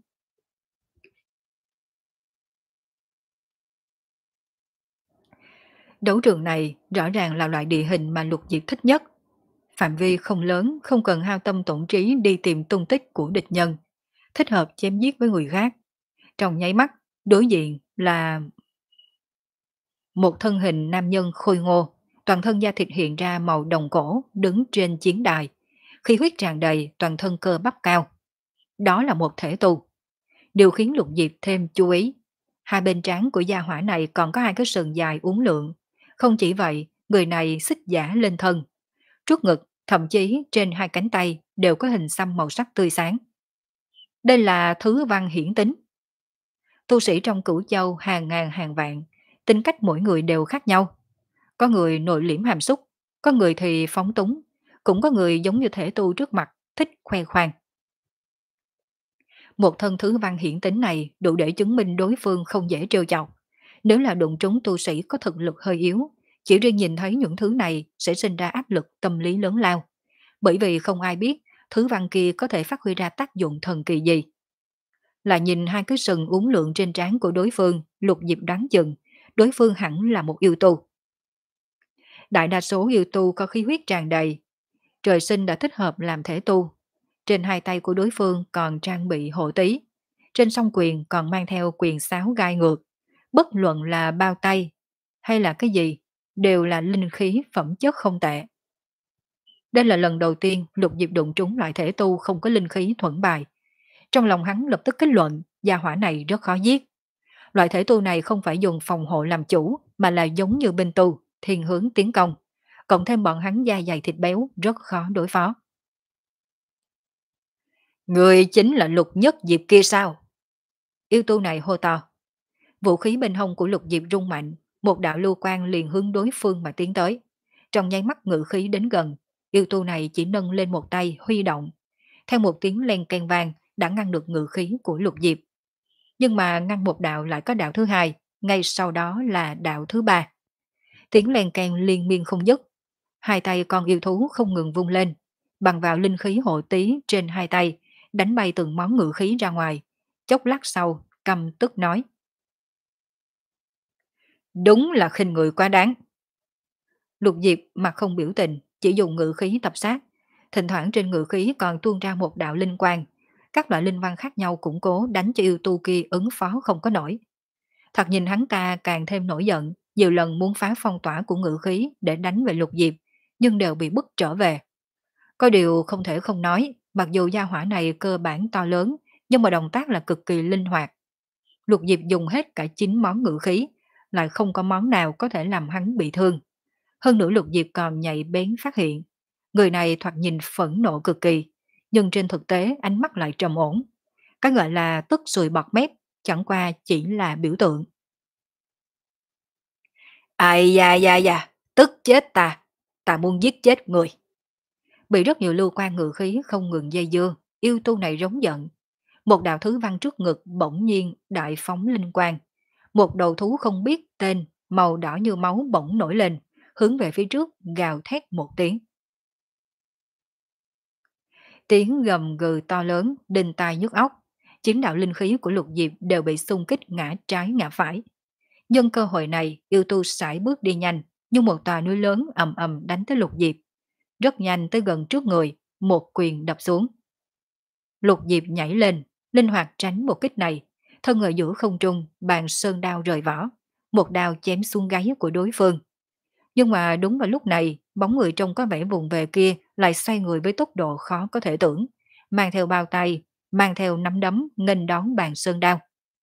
Đấu trường này rõ ràng là loại địa hình mà Lục Diệp thích nhất. Phạm vi không lớn, không cần hao tâm tổn trí đi tìm tung tích của địch nhân, thích hợp chém giết với người khác. Trong nháy mắt, đối diện là một thân hình nam nhân khôi ngô, toàn thân da thịt hiện ra màu đồng cổ, đứng trên chiến đài. Khí huyết tràn đầy, toàn thân cơ bắp cao. Đó là một thể tu. Điều khiến Lục Diệp thêm chú ý, hai bên trán của gia hỏa này còn có hai cái sừng dài uốn lượn. Không chỉ vậy, người này xích giả lên thân. Trước ngực, thậm chí trên hai cánh tay đều có hình xăm màu sắc tươi sáng. Đây là thứ văn hiển tính. Tu sĩ trong Cửu Châu hàng ngàn hàng vạn, tính cách mỗi người đều khác nhau. Có người nội liễm hàm xúc, có người thì phóng túng, cũng có người giống như thể tu trước mặt, thích khoe khoang. Một thân thứ văn hiển tính này đủ để chứng minh đối phương không dễ trêu chọc. Nếu là đụng trúng tu sĩ có thực lực hơi yếu, chỉ riêng nhìn thấy những thứ này sẽ sinh ra áp lực tâm lý lớn lao. Bởi vì không ai biết thứ văn kia có thể phát huy ra tác dụng thần kỳ gì. Là nhìn hai cái sừng uốn lượn trên trán của đối phương, Lục Diệp đoán chừng, đối phương hẳn là một yêu tu. Đại đa số yêu tu có khí huyết tràn đầy, trời sinh đã thích hợp làm thể tu. Trên hai tay của đối phương còn trang bị hộ tí, trên song quyền còn mang theo quyền sáo gai ngược. Bất luận là bao tay hay là cái gì, đều là linh khí phẩm chất không tệ. Đây là lần đầu tiên Lục Diệp đụng trúng loại thể tu không có linh khí thuẫn bài. Trong lòng hắn lập tức kết luận, gia hỏa này rất khó giết. Loại thể tu này không phải dùng phòng hộ làm chủ, mà là giống như binh tu, thiên hướng tiến công. Cộng thêm bọn hắn da dày thịt béo, rất khó đối phó. Người chính là Lục Nhất Diệp kia sao? Yêu tu này hô to. Vũ khí bên hông của Lục Diệp rung mạnh, một đạo lưu quang liền hướng đối phương mà tiến tới. Trong nháy mắt ngự khí đến gần, yêu tu này chỉ nâng lên một tay huy động. Theo một tiếng len keng vang đã ngăn được ngự khí của Lục Diệp. Nhưng mà ngăn một đạo lại có đạo thứ hai, ngay sau đó là đạo thứ ba. Tiếng len keng liên miên không dứt. Hai tay con yêu thú không ngừng vung lên, bằng vào linh khí hộ tí trên hai tay, đánh bay từng món ngự khí ra ngoài. Chốc lát sau, căm tức nói. Đúng là khinh người quá đáng. Lục Diệp mặt không biểu tình, chỉ dùng ngự khí tập sát. Thỉnh thoảng trên ngự khí còn tuôn ra một đạo linh quang. Các loại linh văn khác nhau củng cố đánh cho yêu tu kia ứng phó không có nổi. Thật nhìn hắn ta càng thêm nổi giận, nhiều lần muốn phá phong tỏa của ngự khí để đánh về Lục Diệp, nhưng đều bị bức trở về. Có điều không thể không nói, mặc dù gia hỏa này cơ bản to lớn, nhưng mà động tác là cực kỳ linh hoạt. Lục Diệp dùng hết cả chín món ngự khí, lại không có món nào có thể làm hắn bị thương. Hơn nữa Lục Diệp còn nhạy bén phát hiện, người này thoạt nhìn phẫn nộ cực kỳ, nhưng trên thực tế ánh mắt lại trầm ổn. Cái gọi là tức sùi bọt mép, chẳng qua chỉ là biểu tượng. Ai da da da, tức chết ta, ta muốn giết chết người. Bị rất nhiều lưu quan ngự khí không ngừng dây dưa, yêu tu này rống giận. Một đạo thứ văn trước ngực bỗng nhiên đại phóng linh quang. Một đầu thú không biết tên, màu đỏ như máu bỗng nổi lên, hướng về phía trước gào thét một tiếng. Tiếng gầm gừ to lớn, đinh tai nhức óc. Chín đạo linh khí của Lục Diệp đều bị xung kích ngã trái ngã phải. Nhân cơ hội này, yêu tu sải bước đi nhanh, như một tòa núi lớn ầm ầm đánh tới Lục Diệp. Rất nhanh tới gần trước người, một quyền đập xuống. Lục Diệp nhảy lên, linh hoạt tránh một kích này, thân ở giữa không trung, bàn sơn đao rời vỏ, một đao chém xuống gáy của đối phương. Nhưng mà đúng vào lúc này, bóng người trông có vẻ vùng về kia lại xoay người với tốc độ khó có thể tưởng, mang theo bao tay, mang theo nắm đấm nghênh đón bàn sơn đao.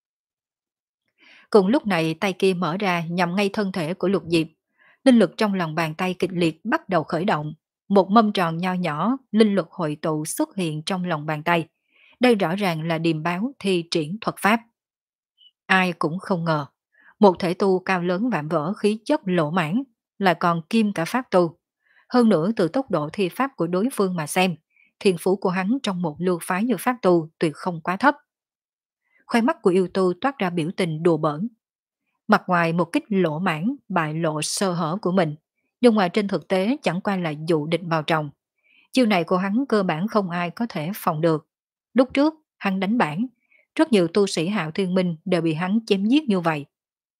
Cùng lúc này tay kia mở ra nhằm ngay thân thể của Lục Diệp. Linh lực trong lòng bàn tay kịch liệt bắt đầu khởi động. Một mâm tròn nho nhỏ, linh lực hội tụ xuất hiện trong lòng bàn tay. Đây rõ ràng là điềm báo thi triển thuật pháp. Ai cũng không ngờ, một thể tu cao lớn vạm vỡ khí chất lộ mãn, lại còn kim cả pháp tu. Hơn nữa từ tốc độ thi pháp của đối phương mà xem, thiên phú của hắn trong một lưu phái như pháp tu tuyệt không quá thấp. Khoai mắt của yêu tu toát ra biểu tình đùa bỡn. Mặt ngoài một kích lỗ mãn bại lộ sơ hở của mình, nhưng ngoài trên thực tế chẳng qua là dụ địch vào trong. Chiêu này của hắn cơ bản không ai có thể phòng được. Lúc trước, hắn đánh bản, rất nhiều tu sĩ Hạo Thiên Minh đều bị hắn chém giết như vậy.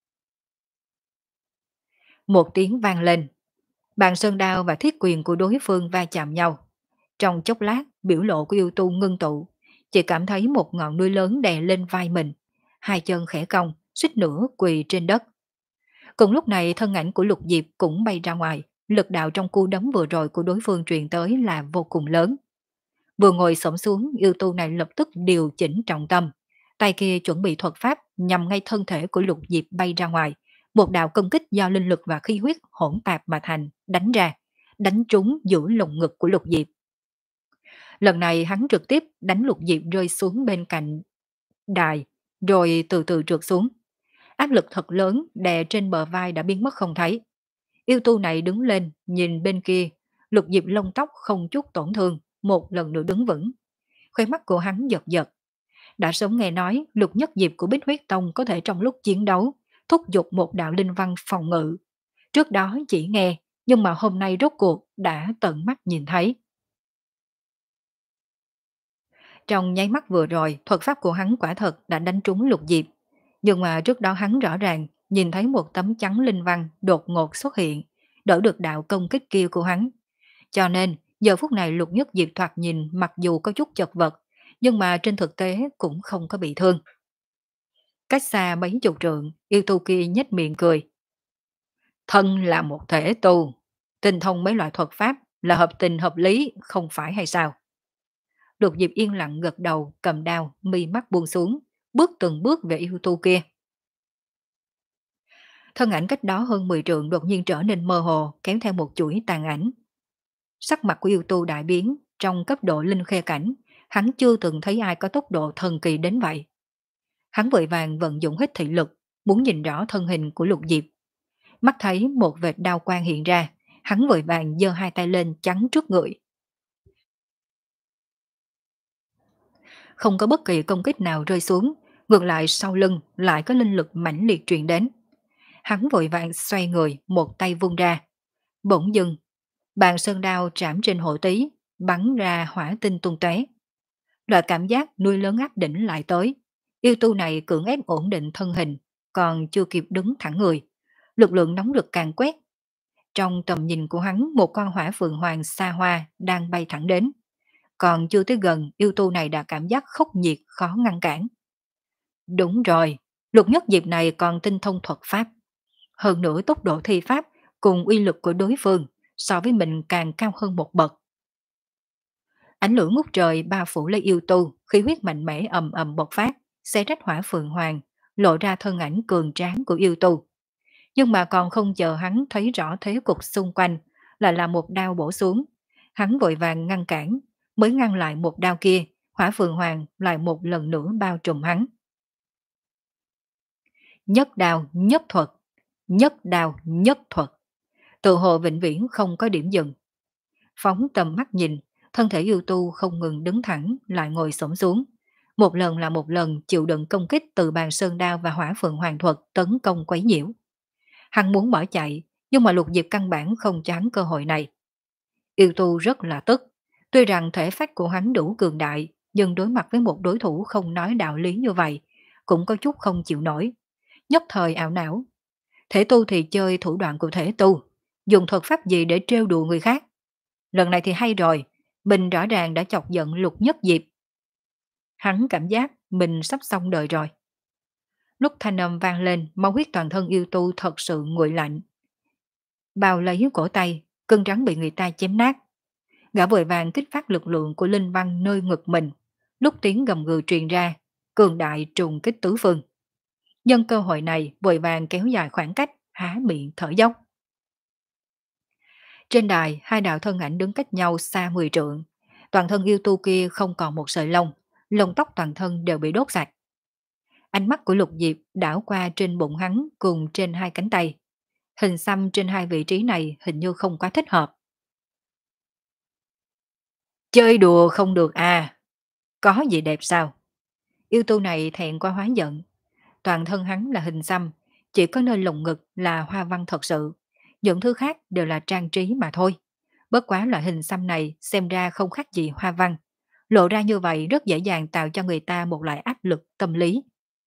Một tiếng vang lên, bàn sơn đao và thiết quyền của đối phương va chạm nhau. Trong chốc lát, biểu lộ của yêu tu ngưng tụ, chỉ cảm thấy một ngọn núi lớn đè lên vai mình, hai chân khẽ cong, suýt nữa quỳ trên đất. Cùng lúc này thân ảnh của Lục Diệp cũng bay ra ngoài, lực đạo trong cú đấm vừa rồi của đối phương truyền tới là vô cùng lớn. Vừa ngồi xổm xuống, yêu tu này lập tức điều chỉnh trọng tâm, tay kia chuẩn bị thuật pháp nhằm ngay thân thể của Lục Diệp bay ra ngoài. Một đạo công kích do linh lực và khí huyết hỗn tạp mà thành đánh ra, đánh trúng giữa lồng ngực của Lục Diệp. Lần này hắn trực tiếp đánh Lục Diệp rơi xuống bên cạnh đài, rồi từ từ trượt xuống. Áp lực thật lớn đè trên bờ vai đã biến mất không thấy. Yêu tu này đứng lên, nhìn bên kia, Lục Diệp lông tóc không chút tổn thương, một lần nữa đứng vững. Khóe mắt của hắn giật giật. Đã sớm nghe nói Lục Nhất Diệp của Bích Huyết Tông có thể trong lúc chiến đấu thúc giục một đạo linh văn phòng ngự. Trước đó chỉ nghe, nhưng mà hôm nay rốt cuộc đã tận mắt nhìn thấy. Trong nháy mắt vừa rồi, thuật pháp của hắn quả thật đã đánh trúng Lục Diệp. Nhưng mà trước đó hắn rõ ràng nhìn thấy một tấm chắn linh văn đột ngột xuất hiện, đỡ được đạo công kích kia của hắn. Cho nên, giờ phút này Lục Nhất Diệp thoạt nhìn mặc dù có chút chật vật, nhưng mà trên thực tế cũng không có bị thương. Cách xa mấy chục trượng, yêu tu kia nhếch miệng cười. Thân là một thể tu, tinh thông mấy loại thuật pháp là hợp tình hợp lý, không phải hay sao? Lục Diệp yên lặng gật đầu, cầm đao, mi mắt buông xuống, bước từng bước về yêu tu kia. Thân ảnh cách đó hơn mười trượng đột nhiên trở nên mơ hồ, kéo theo một chuỗi tàn ảnh. Sắc mặt của yêu tu đại biến, trong cấp độ linh khê cảnh, hắn chưa từng thấy ai có tốc độ thần kỳ đến vậy. Hắn vội vàng vận dụng hết thị lực, muốn nhìn rõ thân hình của Lục Diệp. Mắt thấy một vệt đao quang hiện ra, hắn vội vàng giơ hai tay lên chắn trước người. Không có bất kỳ công kích nào rơi xuống, ngược lại sau lưng lại có linh lực mãnh liệt truyền đến. Hắn vội vàng xoay người, một tay vung ra. Bỗng dưng, bàn sơn đao trảm trên hộ tí, bắn ra hỏa tinh tung tóe. Loại cảm giác nuôi lớn áp đỉnh lại tới. Yêu tu này cưỡng ép ổn định thân hình, còn chưa kịp đứng thẳng người. Lực lượng nóng lực càng quét. Trong tầm nhìn của hắn, một con hỏa phượng hoàng xa hoa đang bay thẳng đến. Còn chưa tới gần, yêu tu này đã cảm giác khốc nhiệt khó ngăn cản. Đúng rồi, Lục Nhất Diệp này còn tinh thông thuật pháp. Hơn nữa tốc độ thi pháp cùng uy lực của đối phương so với mình càng cao hơn một bậc. Ánh lửa ngút trời bao phủ lấy yêu tu, khí huyết mạnh mẽ ầm ầm bộc phát, xé rách hỏa phượng hoàng, lộ ra thân ảnh cường tráng của yêu tu. Nhưng mà còn không chờ hắn thấy rõ thế cục xung quanh, lại là một đao bổ xuống. Hắn vội vàng ngăn cản, mới ngăn lại một đao kia, hỏa phượng hoàng lại một lần nữa bao trùm hắn. Nhất đao, nhất thuật, nhất đao, nhất thuật. Tự hồ vĩnh viễn không có điểm dừng. Phóng tầm mắt nhìn, thân thể yêu tu không ngừng đứng thẳng, lại ngồi xổm xuống. Một lần là một lần chịu đựng công kích từ bàn sơn đao và hỏa phượng hoàng thuật tấn công quấy nhiễu. Hắn muốn bỏ chạy, nhưng mà Lục Diệp căn bản không cho hắn cơ hội này. Yêu tu rất là tức. Tuy rằng thể phách của hắn đủ cường đại, nhưng đối mặt với một đối thủ không nói đạo lý như vậy, cũng có chút không chịu nổi. Nhất thời ảo não. Thể tu thì chơi thủ đoạn của thể tu, dùng thuật pháp gì để trêu đùa người khác. Lần này thì hay rồi, mình rõ ràng đã chọc giận Lục Nhất Diệp. Hắn cảm giác mình sắp xong đời rồi. Lúc thanh âm vang lên, máu huyết toàn thân yêu tu thật sự nguội lạnh. Bao lấy cổ tay, cưng rắn bị người ta chém nát. Gã vội vàng kích phát lực lượng của linh văn nơi ngực mình. Lúc tiếng gầm gừ truyền ra, cường đại trùng kích tứ phương. Nhân cơ hội này vội vàng kéo dài khoảng cách, há miệng thở dốc. Trên đài, hai đạo thân ảnh đứng cách nhau xa mười trượng. Toàn thân yêu tu kia không còn một sợi lông, lông tóc toàn thân đều bị đốt sạch. Ánh mắt của Lục Diệp đảo qua trên bụng hắn cùng trên hai cánh tay. Hình xăm trên hai vị trí này hình như không quá thích hợp. Chơi đùa không được à? Có gì đẹp sao? Yêu tu này thẹn qua hóa giận. Toàn thân hắn là hình xăm, chỉ có nơi lồng ngực là hoa văn thật sự. Những thứ khác đều là trang trí mà thôi. Bất quá loại hình xăm này xem ra không khác gì hoa văn. Lộ ra như vậy rất dễ dàng tạo cho người ta một loại áp lực tâm lý.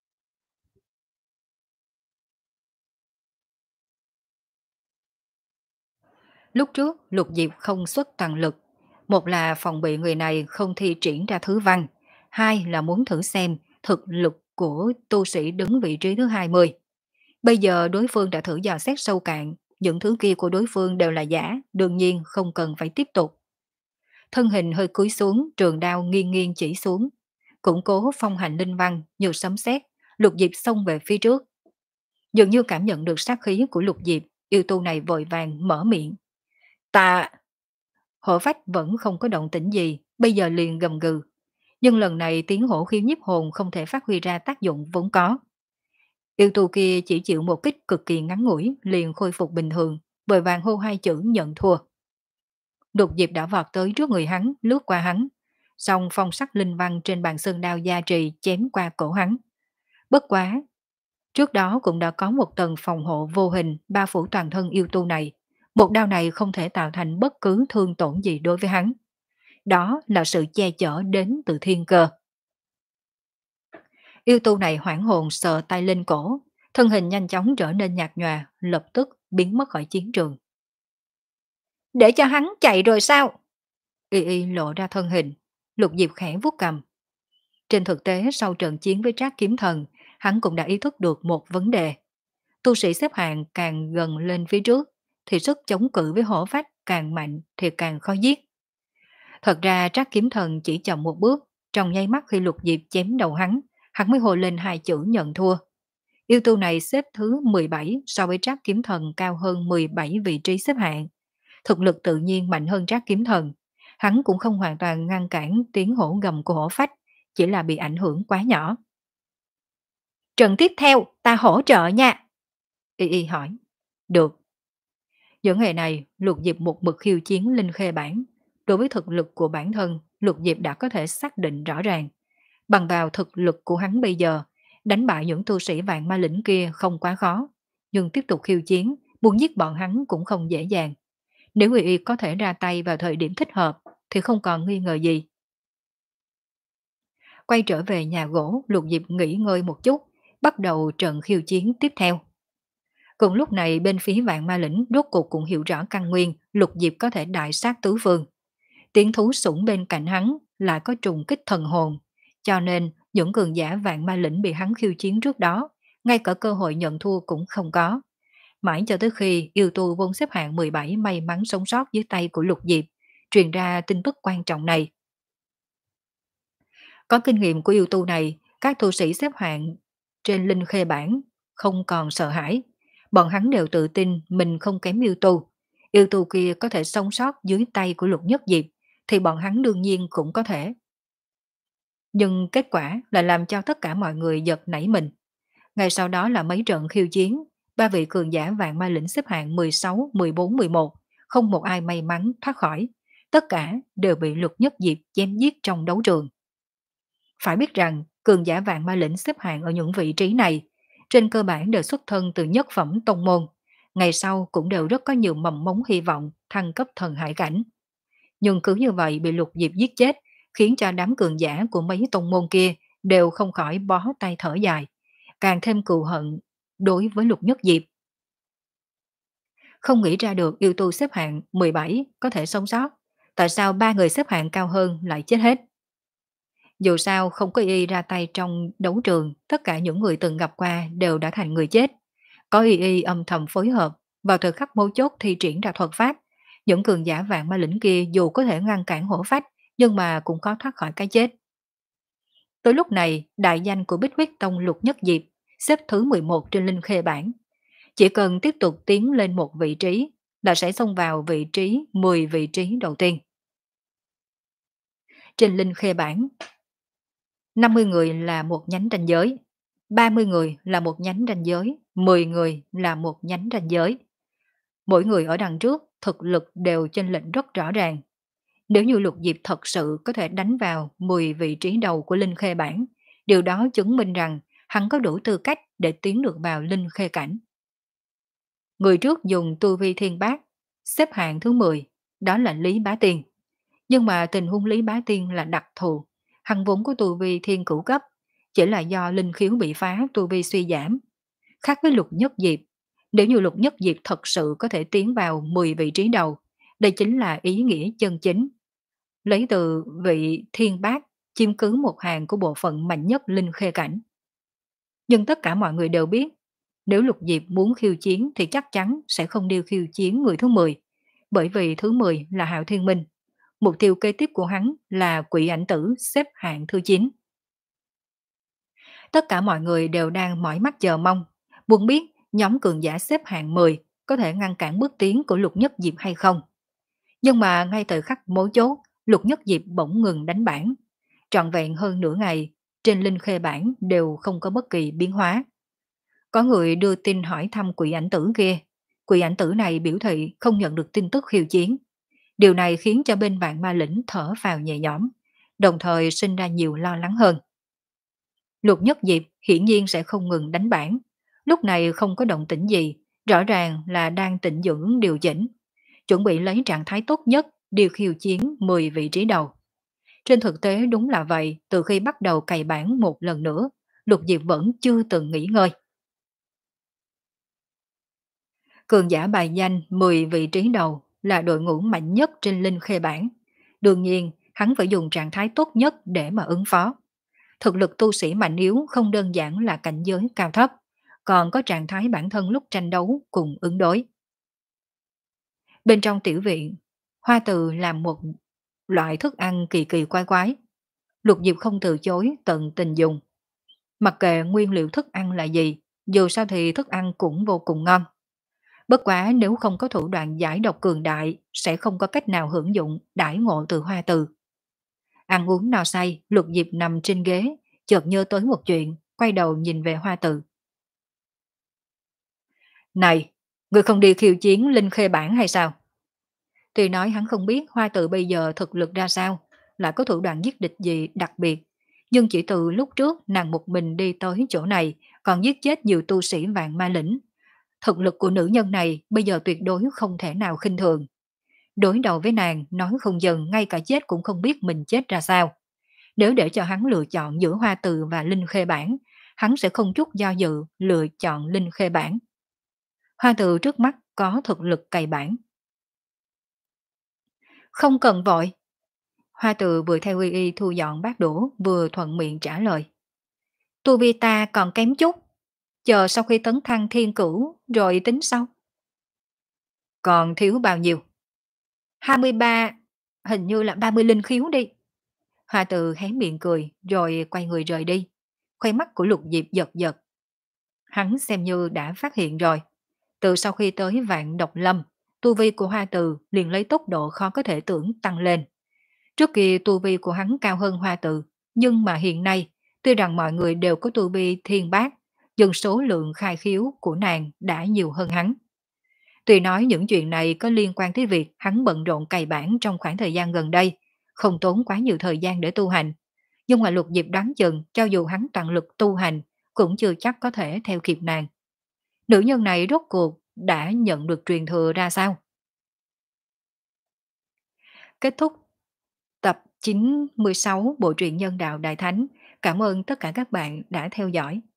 Lúc trước Lục Diệp không xuất toàn lực. Một là phòng bị người này không thi triển ra thứ văn. Hai là muốn thử xem thực lực của tu sĩ đứng vị trí thứ hai mươi. Bây giờ đối phương đã thử dò xét sâu cạn. Những thứ kia của đối phương đều là giả, đương nhiên không cần phải tiếp tục. Thân hình hơi cúi xuống, trường đao nghiêng nghiêng chỉ xuống. Củng cố phong hành linh văn như sấm sét, Lục Diệp xông về phía trước. Dường như cảm nhận được sát khí của Lục Diệp, yêu tu này vội vàng mở miệng. Ta... Hổ phách vẫn không có động tĩnh gì, bây giờ liền gầm gừ. Nhưng lần này tiếng hổ khiếu nhiếp hồn không thể phát huy ra tác dụng vốn có. Yêu tu kia chỉ chịu một kích cực kỳ ngắn ngủi, liền khôi phục bình thường, vội vàng hô hai chữ nhận thua. Lục Diệp đã vọt tới trước người hắn, lướt qua hắn. Xong phong sắc linh văn trên bàn sơn đao gia trì chém qua cổ hắn. Bất quá, trước đó cũng đã có một tầng phòng hộ vô hình bao phủ toàn thân yêu tu này. Một đao này không thể tạo thành bất cứ thương tổn gì đối với hắn. đó là sự che chở đến từ thiên cơ. Yêu tu này hoảng hồn sờ tay lên cổ, thân hình nhanh chóng trở nên nhạt nhòa, lập tức biến mất khỏi chiến trường. Để cho hắn chạy rồi sao? Y Y lộ ra thân hình, Lục Diệp khẽ vuốt cầm. Trên thực tế sau trận chiến với Trác Kiếm Thần, hắn cũng đã ý thức được một vấn đề. Tu sĩ xếp hạng càng gần lên phía trước, thì sức chống cự với hổ phách càng mạnh thì càng khó giết. Thật ra Trác Kiếm Thần chỉ chậm một bước, trong nháy mắt khi Lục Diệp chém đầu hắn, hắn mới hô lên hai chữ nhận thua. Yêu tu này xếp thứ mười bảy so với Trác Kiếm Thần cao hơn mười bảy vị trí xếp hạng. Thực lực tự nhiên mạnh hơn Trác Kiếm Thần. Hắn cũng không hoàn toàn ngăn cản tiếng hổ gầm của hổ phách, chỉ là bị ảnh hưởng quá nhỏ. Trận tiếp theo, ta hỗ trợ nha. Y Y hỏi. Được. Những ngày này, Lục Diệp một mực khiêu chiến Linh Khê bản. Đối với thực lực của bản thân, Lục Diệp đã có thể xác định rõ ràng. Bằng vào thực lực của hắn bây giờ, đánh bại những tu sĩ vạn ma lĩnh kia không quá khó. Nhưng tiếp tục khiêu chiến, muốn giết bọn hắn cũng không dễ dàng. Nếu Y Y có thể ra tay vào thời điểm thích hợp, thì không còn nghi ngờ gì. Quay trở về nhà gỗ, Lục Diệp nghỉ ngơi một chút, bắt đầu trận khiêu chiến tiếp theo. Cùng lúc này bên phía vạn ma lĩnh rốt cuộc cũng hiểu rõ căn nguyên, Lục Diệp có thể đại sát tứ phương. Tiếng thú sủng bên cạnh hắn lại có trùng kích thần hồn, cho nên những cường giả vạn ma lĩnh bị hắn khiêu chiến trước đó, ngay cả cơ hội nhận thua cũng không có. Mãi cho tới khi yêu tu vốn xếp hạng mười bảy may mắn sống sót dưới tay của Lục Diệp, truyền ra tin tức quan trọng này. Có kinh nghiệm của yêu tu này, các tu sĩ xếp hạng trên Linh Khê bản không còn sợ hãi. Bọn hắn đều tự tin mình không kém yêu tu. Yêu tu kia có thể sống sót dưới tay của Lục Nhất Diệp, thì bọn hắn đương nhiên cũng có thể. Nhưng kết quả là làm cho tất cả mọi người giật nảy mình. Ngay sau đó là mấy trận khiêu chiến, ba vị cường giả vạn ma lĩnh xếp hạng mười sáu, mười bốn, mười một, không một ai may mắn thoát khỏi. Tất cả đều bị Lục Nhất Diệp chém giết trong đấu trường. Phải biết rằng, cường giả vạn ma lĩnh xếp hạng ở những vị trí này, trên cơ bản đều xuất thân từ nhất phẩm tông môn, ngày sau cũng đều rất có nhiều mầm mống hy vọng thăng cấp thần hải cảnh. Nhưng cứ như vậy bị Lục Diệp giết chết, khiến cho đám cường giả của mấy tông môn kia đều không khỏi bó tay thở dài, càng thêm cừu hận đối với Lục Nhất Diệp. Không nghĩ ra được yêu tu xếp hạng mười bảy có thể sống sót, tại sao ba người xếp hạng cao hơn lại chết hết? Dù sao không có Y ra tay trong đấu trường, tất cả những người từng gặp qua đều đã thành người chết. Có Y Y âm thầm phối hợp, vào thời khắc mấu chốt thi triển ra thuật pháp, những cường giả vạn ma lĩnh kia dù có thể ngăn cản hổ phách, nhưng mà cũng khó thoát khỏi cái chết. Tới lúc này, đại danh của Bích Huyết Tông Lục Nhất Diệp xếp thứ mười một trên Linh Khê bảng. Chỉ cần tiếp tục tiến lên một vị trí là sẽ xông vào vị trí mười vị trí đầu tiên. Trên Linh Khê bảng, năm mươi người là một nhánh ranh giới, ba mươi người là một nhánh ranh giới, mười người là một nhánh ranh giới. Mỗi người ở đằng trước thực lực đều chênh lệch rất rõ ràng. Nếu như Lục Diệp thật sự có thể đánh vào mười vị trí đầu của Linh Khê bảng, điều đó chứng minh rằng hắn có đủ tư cách để tiến được vào Linh Khê cảnh. Người trước dùng tu vi thiên bát, xếp hạng thứ mười, đó là Lý Bá Tiên. Nhưng mà tình huống Lý Bá Tiên là đặc thù, hắn vốn có tu vi thiên cửu cấp, chỉ là do linh khiếu bị phá tu vi suy giảm. Khác với Lục Nhất Diệp, nếu như Lục Nhất Diệp thật sự có thể tiến vào mười vị trí đầu, đây chính là ý nghĩa chân chính. Lấy từ vị thiên bát chiếm cứ một hàng của bộ phận mạnh nhất Linh Khê cảnh. Nhưng tất cả mọi người đều biết, nếu Lục Diệp muốn khiêu chiến thì chắc chắn sẽ không đi khiêu chiến người thứ mười, bởi vì thứ mười là Hạo Thiên Minh. Mục tiêu kế tiếp của hắn là Quỷ Ảnh Tử xếp hạng thứ chín. Tất cả mọi người đều đang mỏi mắt chờ mong, muốn biết nhóm cường giả xếp hạng mười có thể ngăn cản bước tiến của Lục Nhất Diệp hay không. Nhưng mà ngay từ khắc mấu chốt, Lục Nhất Diệp bỗng ngừng đánh bảng. Trọn vẹn hơn nửa ngày, trên Linh Khê bảng đều không có bất kỳ biến hóa. Có người đưa tin hỏi thăm Quỷ Ảnh Tử kia. Quỷ Ảnh Tử này biểu thị không nhận được tin tức khiêu chiến. Điều này khiến cho bên vạn ma lĩnh thở vào nhẹ nhõm, đồng thời sinh ra nhiều lo lắng hơn. Lục Nhất Diệp hiển nhiên sẽ không ngừng đánh bảng. Lúc này không có động tĩnh gì, rõ ràng là đang tĩnh dưỡng điều chỉnh, chuẩn bị lấy trạng thái tốt nhất điều khiêu chiến mười vị trí đầu. Trên thực tế đúng là vậy, từ khi bắt đầu cày bản một lần nữa, Lục Diệp vẫn chưa từng nghỉ ngơi. Cường giả bài danh mười vị trí đầu là đội ngũ mạnh nhất trên Linh Khê bảng. Đương nhiên, hắn phải dùng trạng thái tốt nhất để mà ứng phó. Thực lực tu sĩ mạnh yếu không đơn giản là cảnh giới cao thấp, còn có trạng thái bản thân lúc tranh đấu cùng ứng đối. Bên trong tiểu viện, Hoa Từ làm một loại thức ăn kỳ kỳ quái quái. Lục Diệp không từ chối tận tình dùng. Mặc kệ nguyên liệu thức ăn là gì, dù sao thì thức ăn cũng vô cùng ngon. Bất quá nếu không có thủ đoạn giải độc cường đại, sẽ không có cách nào hưởng dụng đãi ngộ từ Hoa Từ. Ăn uống no say, Lục Diệp nằm trên ghế, chợt nhớ tới một chuyện, quay đầu nhìn về Hoa Từ. Này, người không đi khiêu chiến Linh Khê bản hay sao? Tuy nói hắn không biết Hoa Tự bây giờ thực lực ra sao, lại có thủ đoạn giết địch gì đặc biệt, nhưng chỉ từ lúc trước nàng một mình đi tới chỗ này, còn giết chết nhiều tu sĩ vạn ma lĩnh. Thực lực của nữ nhân này bây giờ tuyệt đối không thể nào khinh thường. Đối đầu với nàng, nói không dừng ngay cả chết cũng không biết mình chết ra sao. Nếu để cho hắn lựa chọn giữa Hoa Từ và Linh Khê bản, hắn sẽ không chút do dự lựa chọn Linh Khê bản. Hoa Từ trước mắt có thực lực cày bản. Không cần vội. Hoa Từ vừa theo Y Y thu dọn bát đũa vừa thuận miệng trả lời. Tu vi ta còn kém chút, chờ sau khi tấn thăng thiên cửu rồi tính sau. Còn thiếu bao nhiêu? hai mươi ba, hình như là ba mươi linh khiếu đi. Hoa Từ hé miệng cười rồi quay người rời đi. Khoai mắt của Lục Diệp giật giật. Hắn xem như đã phát hiện rồi. Từ sau khi tới Vạn Độc Lâm, tu vi của Hoa Từ liền lấy tốc độ khó có thể tưởng tăng lên. Trước kia tu vi của hắn cao hơn Hoa Tự, nhưng mà hiện nay, tuy rằng mọi người đều có tu vi thiên bát, nhưng số lượng khai khiếu của nàng đã nhiều hơn hắn. Tuy nói những chuyện này có liên quan tới việc hắn bận rộn cày bản trong khoảng thời gian gần đây, không tốn quá nhiều thời gian để tu hành, nhưng mà Lục Diệp đoán chừng cho dù hắn toàn lực tu hành, cũng chưa chắc có thể theo kịp nàng. Nữ nhân này rốt cuộc đã nhận được truyền thừa ra sao? Kết thúc tập chín mươi sáu Bộ truyện Nhân đạo Đại Thánh. Cảm ơn tất cả các bạn đã theo dõi.